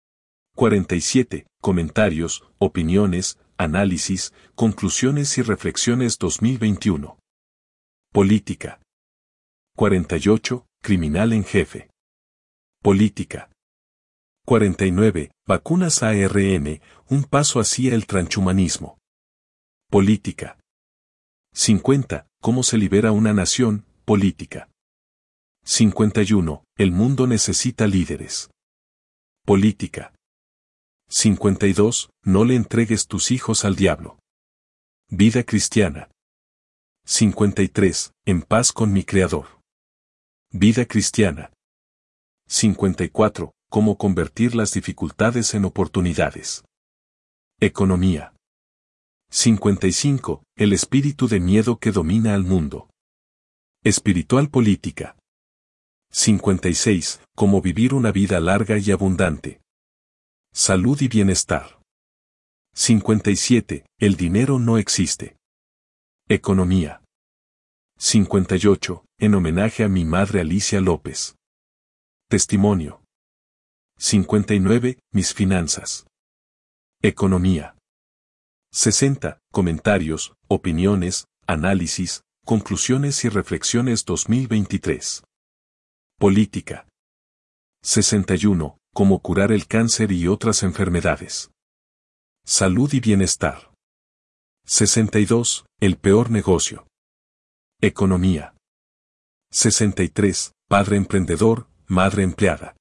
47. Comentarios, opiniones, análisis, conclusiones y reflexiones 2021. Política. 48. Criminal en jefe. Política. 49. Vacunas ARN, un paso hacia el transhumanismo. Política. 50. Cómo se libera una nación, política. 51. El mundo necesita líderes. Política. 52. No le entregues tus hijos al diablo. Vida cristiana. 53. En paz con mi Creador. Vida cristiana. 54. Cómo convertir las dificultades en oportunidades. Economía. 55. El espíritu de miedo que domina al mundo. Espiritual política. 56. Cómo vivir una vida larga y abundante. Salud y bienestar. 57. El dinero no existe. Economía. 58. En homenaje a mi madre Alicia López. Testimonio. 59. Mis finanzas. Economía. 60. Comentarios, opiniones, análisis, conclusiones y reflexiones 2023. Política. 61. Cómo curar el cáncer y otras enfermedades. Salud y bienestar. 62. El peor negocio. Economía. 63. Padre emprendedor, madre empleada.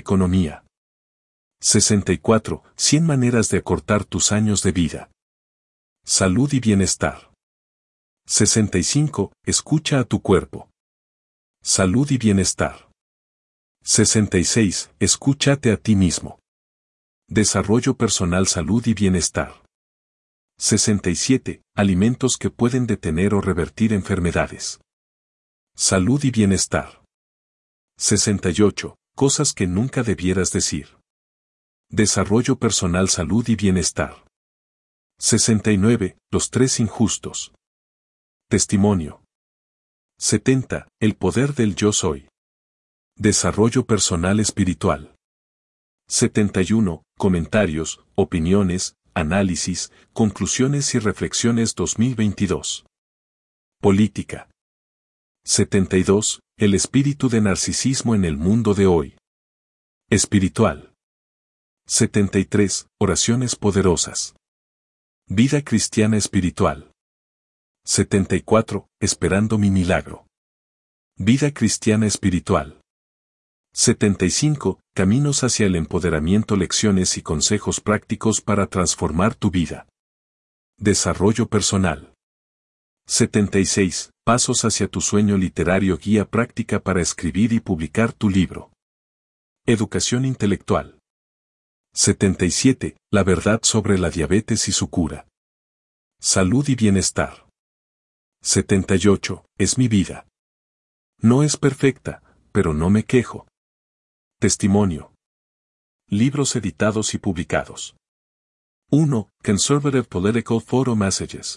Economía. 64. 100 maneras de acortar tus años de vida. Salud y bienestar. 65. Escucha a tu cuerpo. Salud y bienestar. 66. Escúchate a ti mismo. Desarrollo personal, salud y bienestar. 67. Alimentos que pueden detener o revertir enfermedades. Salud y bienestar. 68. Cosas que nunca debieras decir. Desarrollo personal, salud y bienestar. 69. Los 3 injustos. Testimonio. 70. El poder del yo soy. Desarrollo personal espiritual. 71. Comentarios, opiniones, análisis, conclusiones y reflexiones 2022. Política. 72. El espíritu de narcisismo en el mundo de hoy. Espiritual. 73. Oraciones poderosas. Vida cristiana espiritual. 74. Esperando mi milagro. Vida cristiana espiritual. 75. Caminos hacia el empoderamiento, lecciones y consejos prácticos para transformar tu vida. Desarrollo personal. 76. Pasos hacia tu sueño literario, guía práctica para escribir y publicar tu libro. Educación intelectual. 77. La verdad sobre la diabetes y su cura. Salud y bienestar. 78. Es mi vida. No es perfecta, pero no me quejo. Testimonio. Libros editados y publicados. 1. Conservative Political Photo Messages.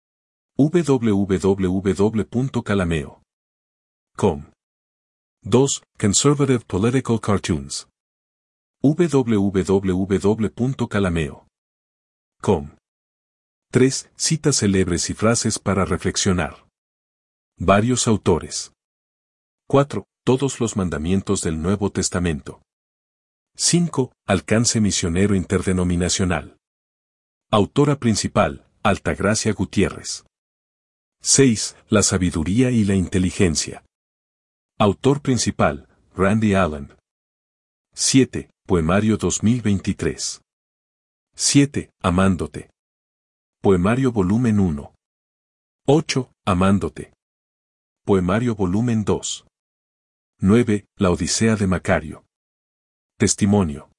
www.calameo.com. 2. Conservative Political Cartoons. www.calameo.com. 3. Citas célebres y frases para reflexionar. Varios autores. 4. Todos los mandamientos del Nuevo Testamento. 5. Alcance misionero interdenominacional. Autora principal, Altagracia Gutiérrez. 6. La sabiduría y la inteligencia. Autor principal, Randy Allen. 7. Poemario 2023. 7. Amándote. Poemario volumen 1. 8. Amándote. Poemario volumen 2. 9. La Odisea de Macario. Testimonio.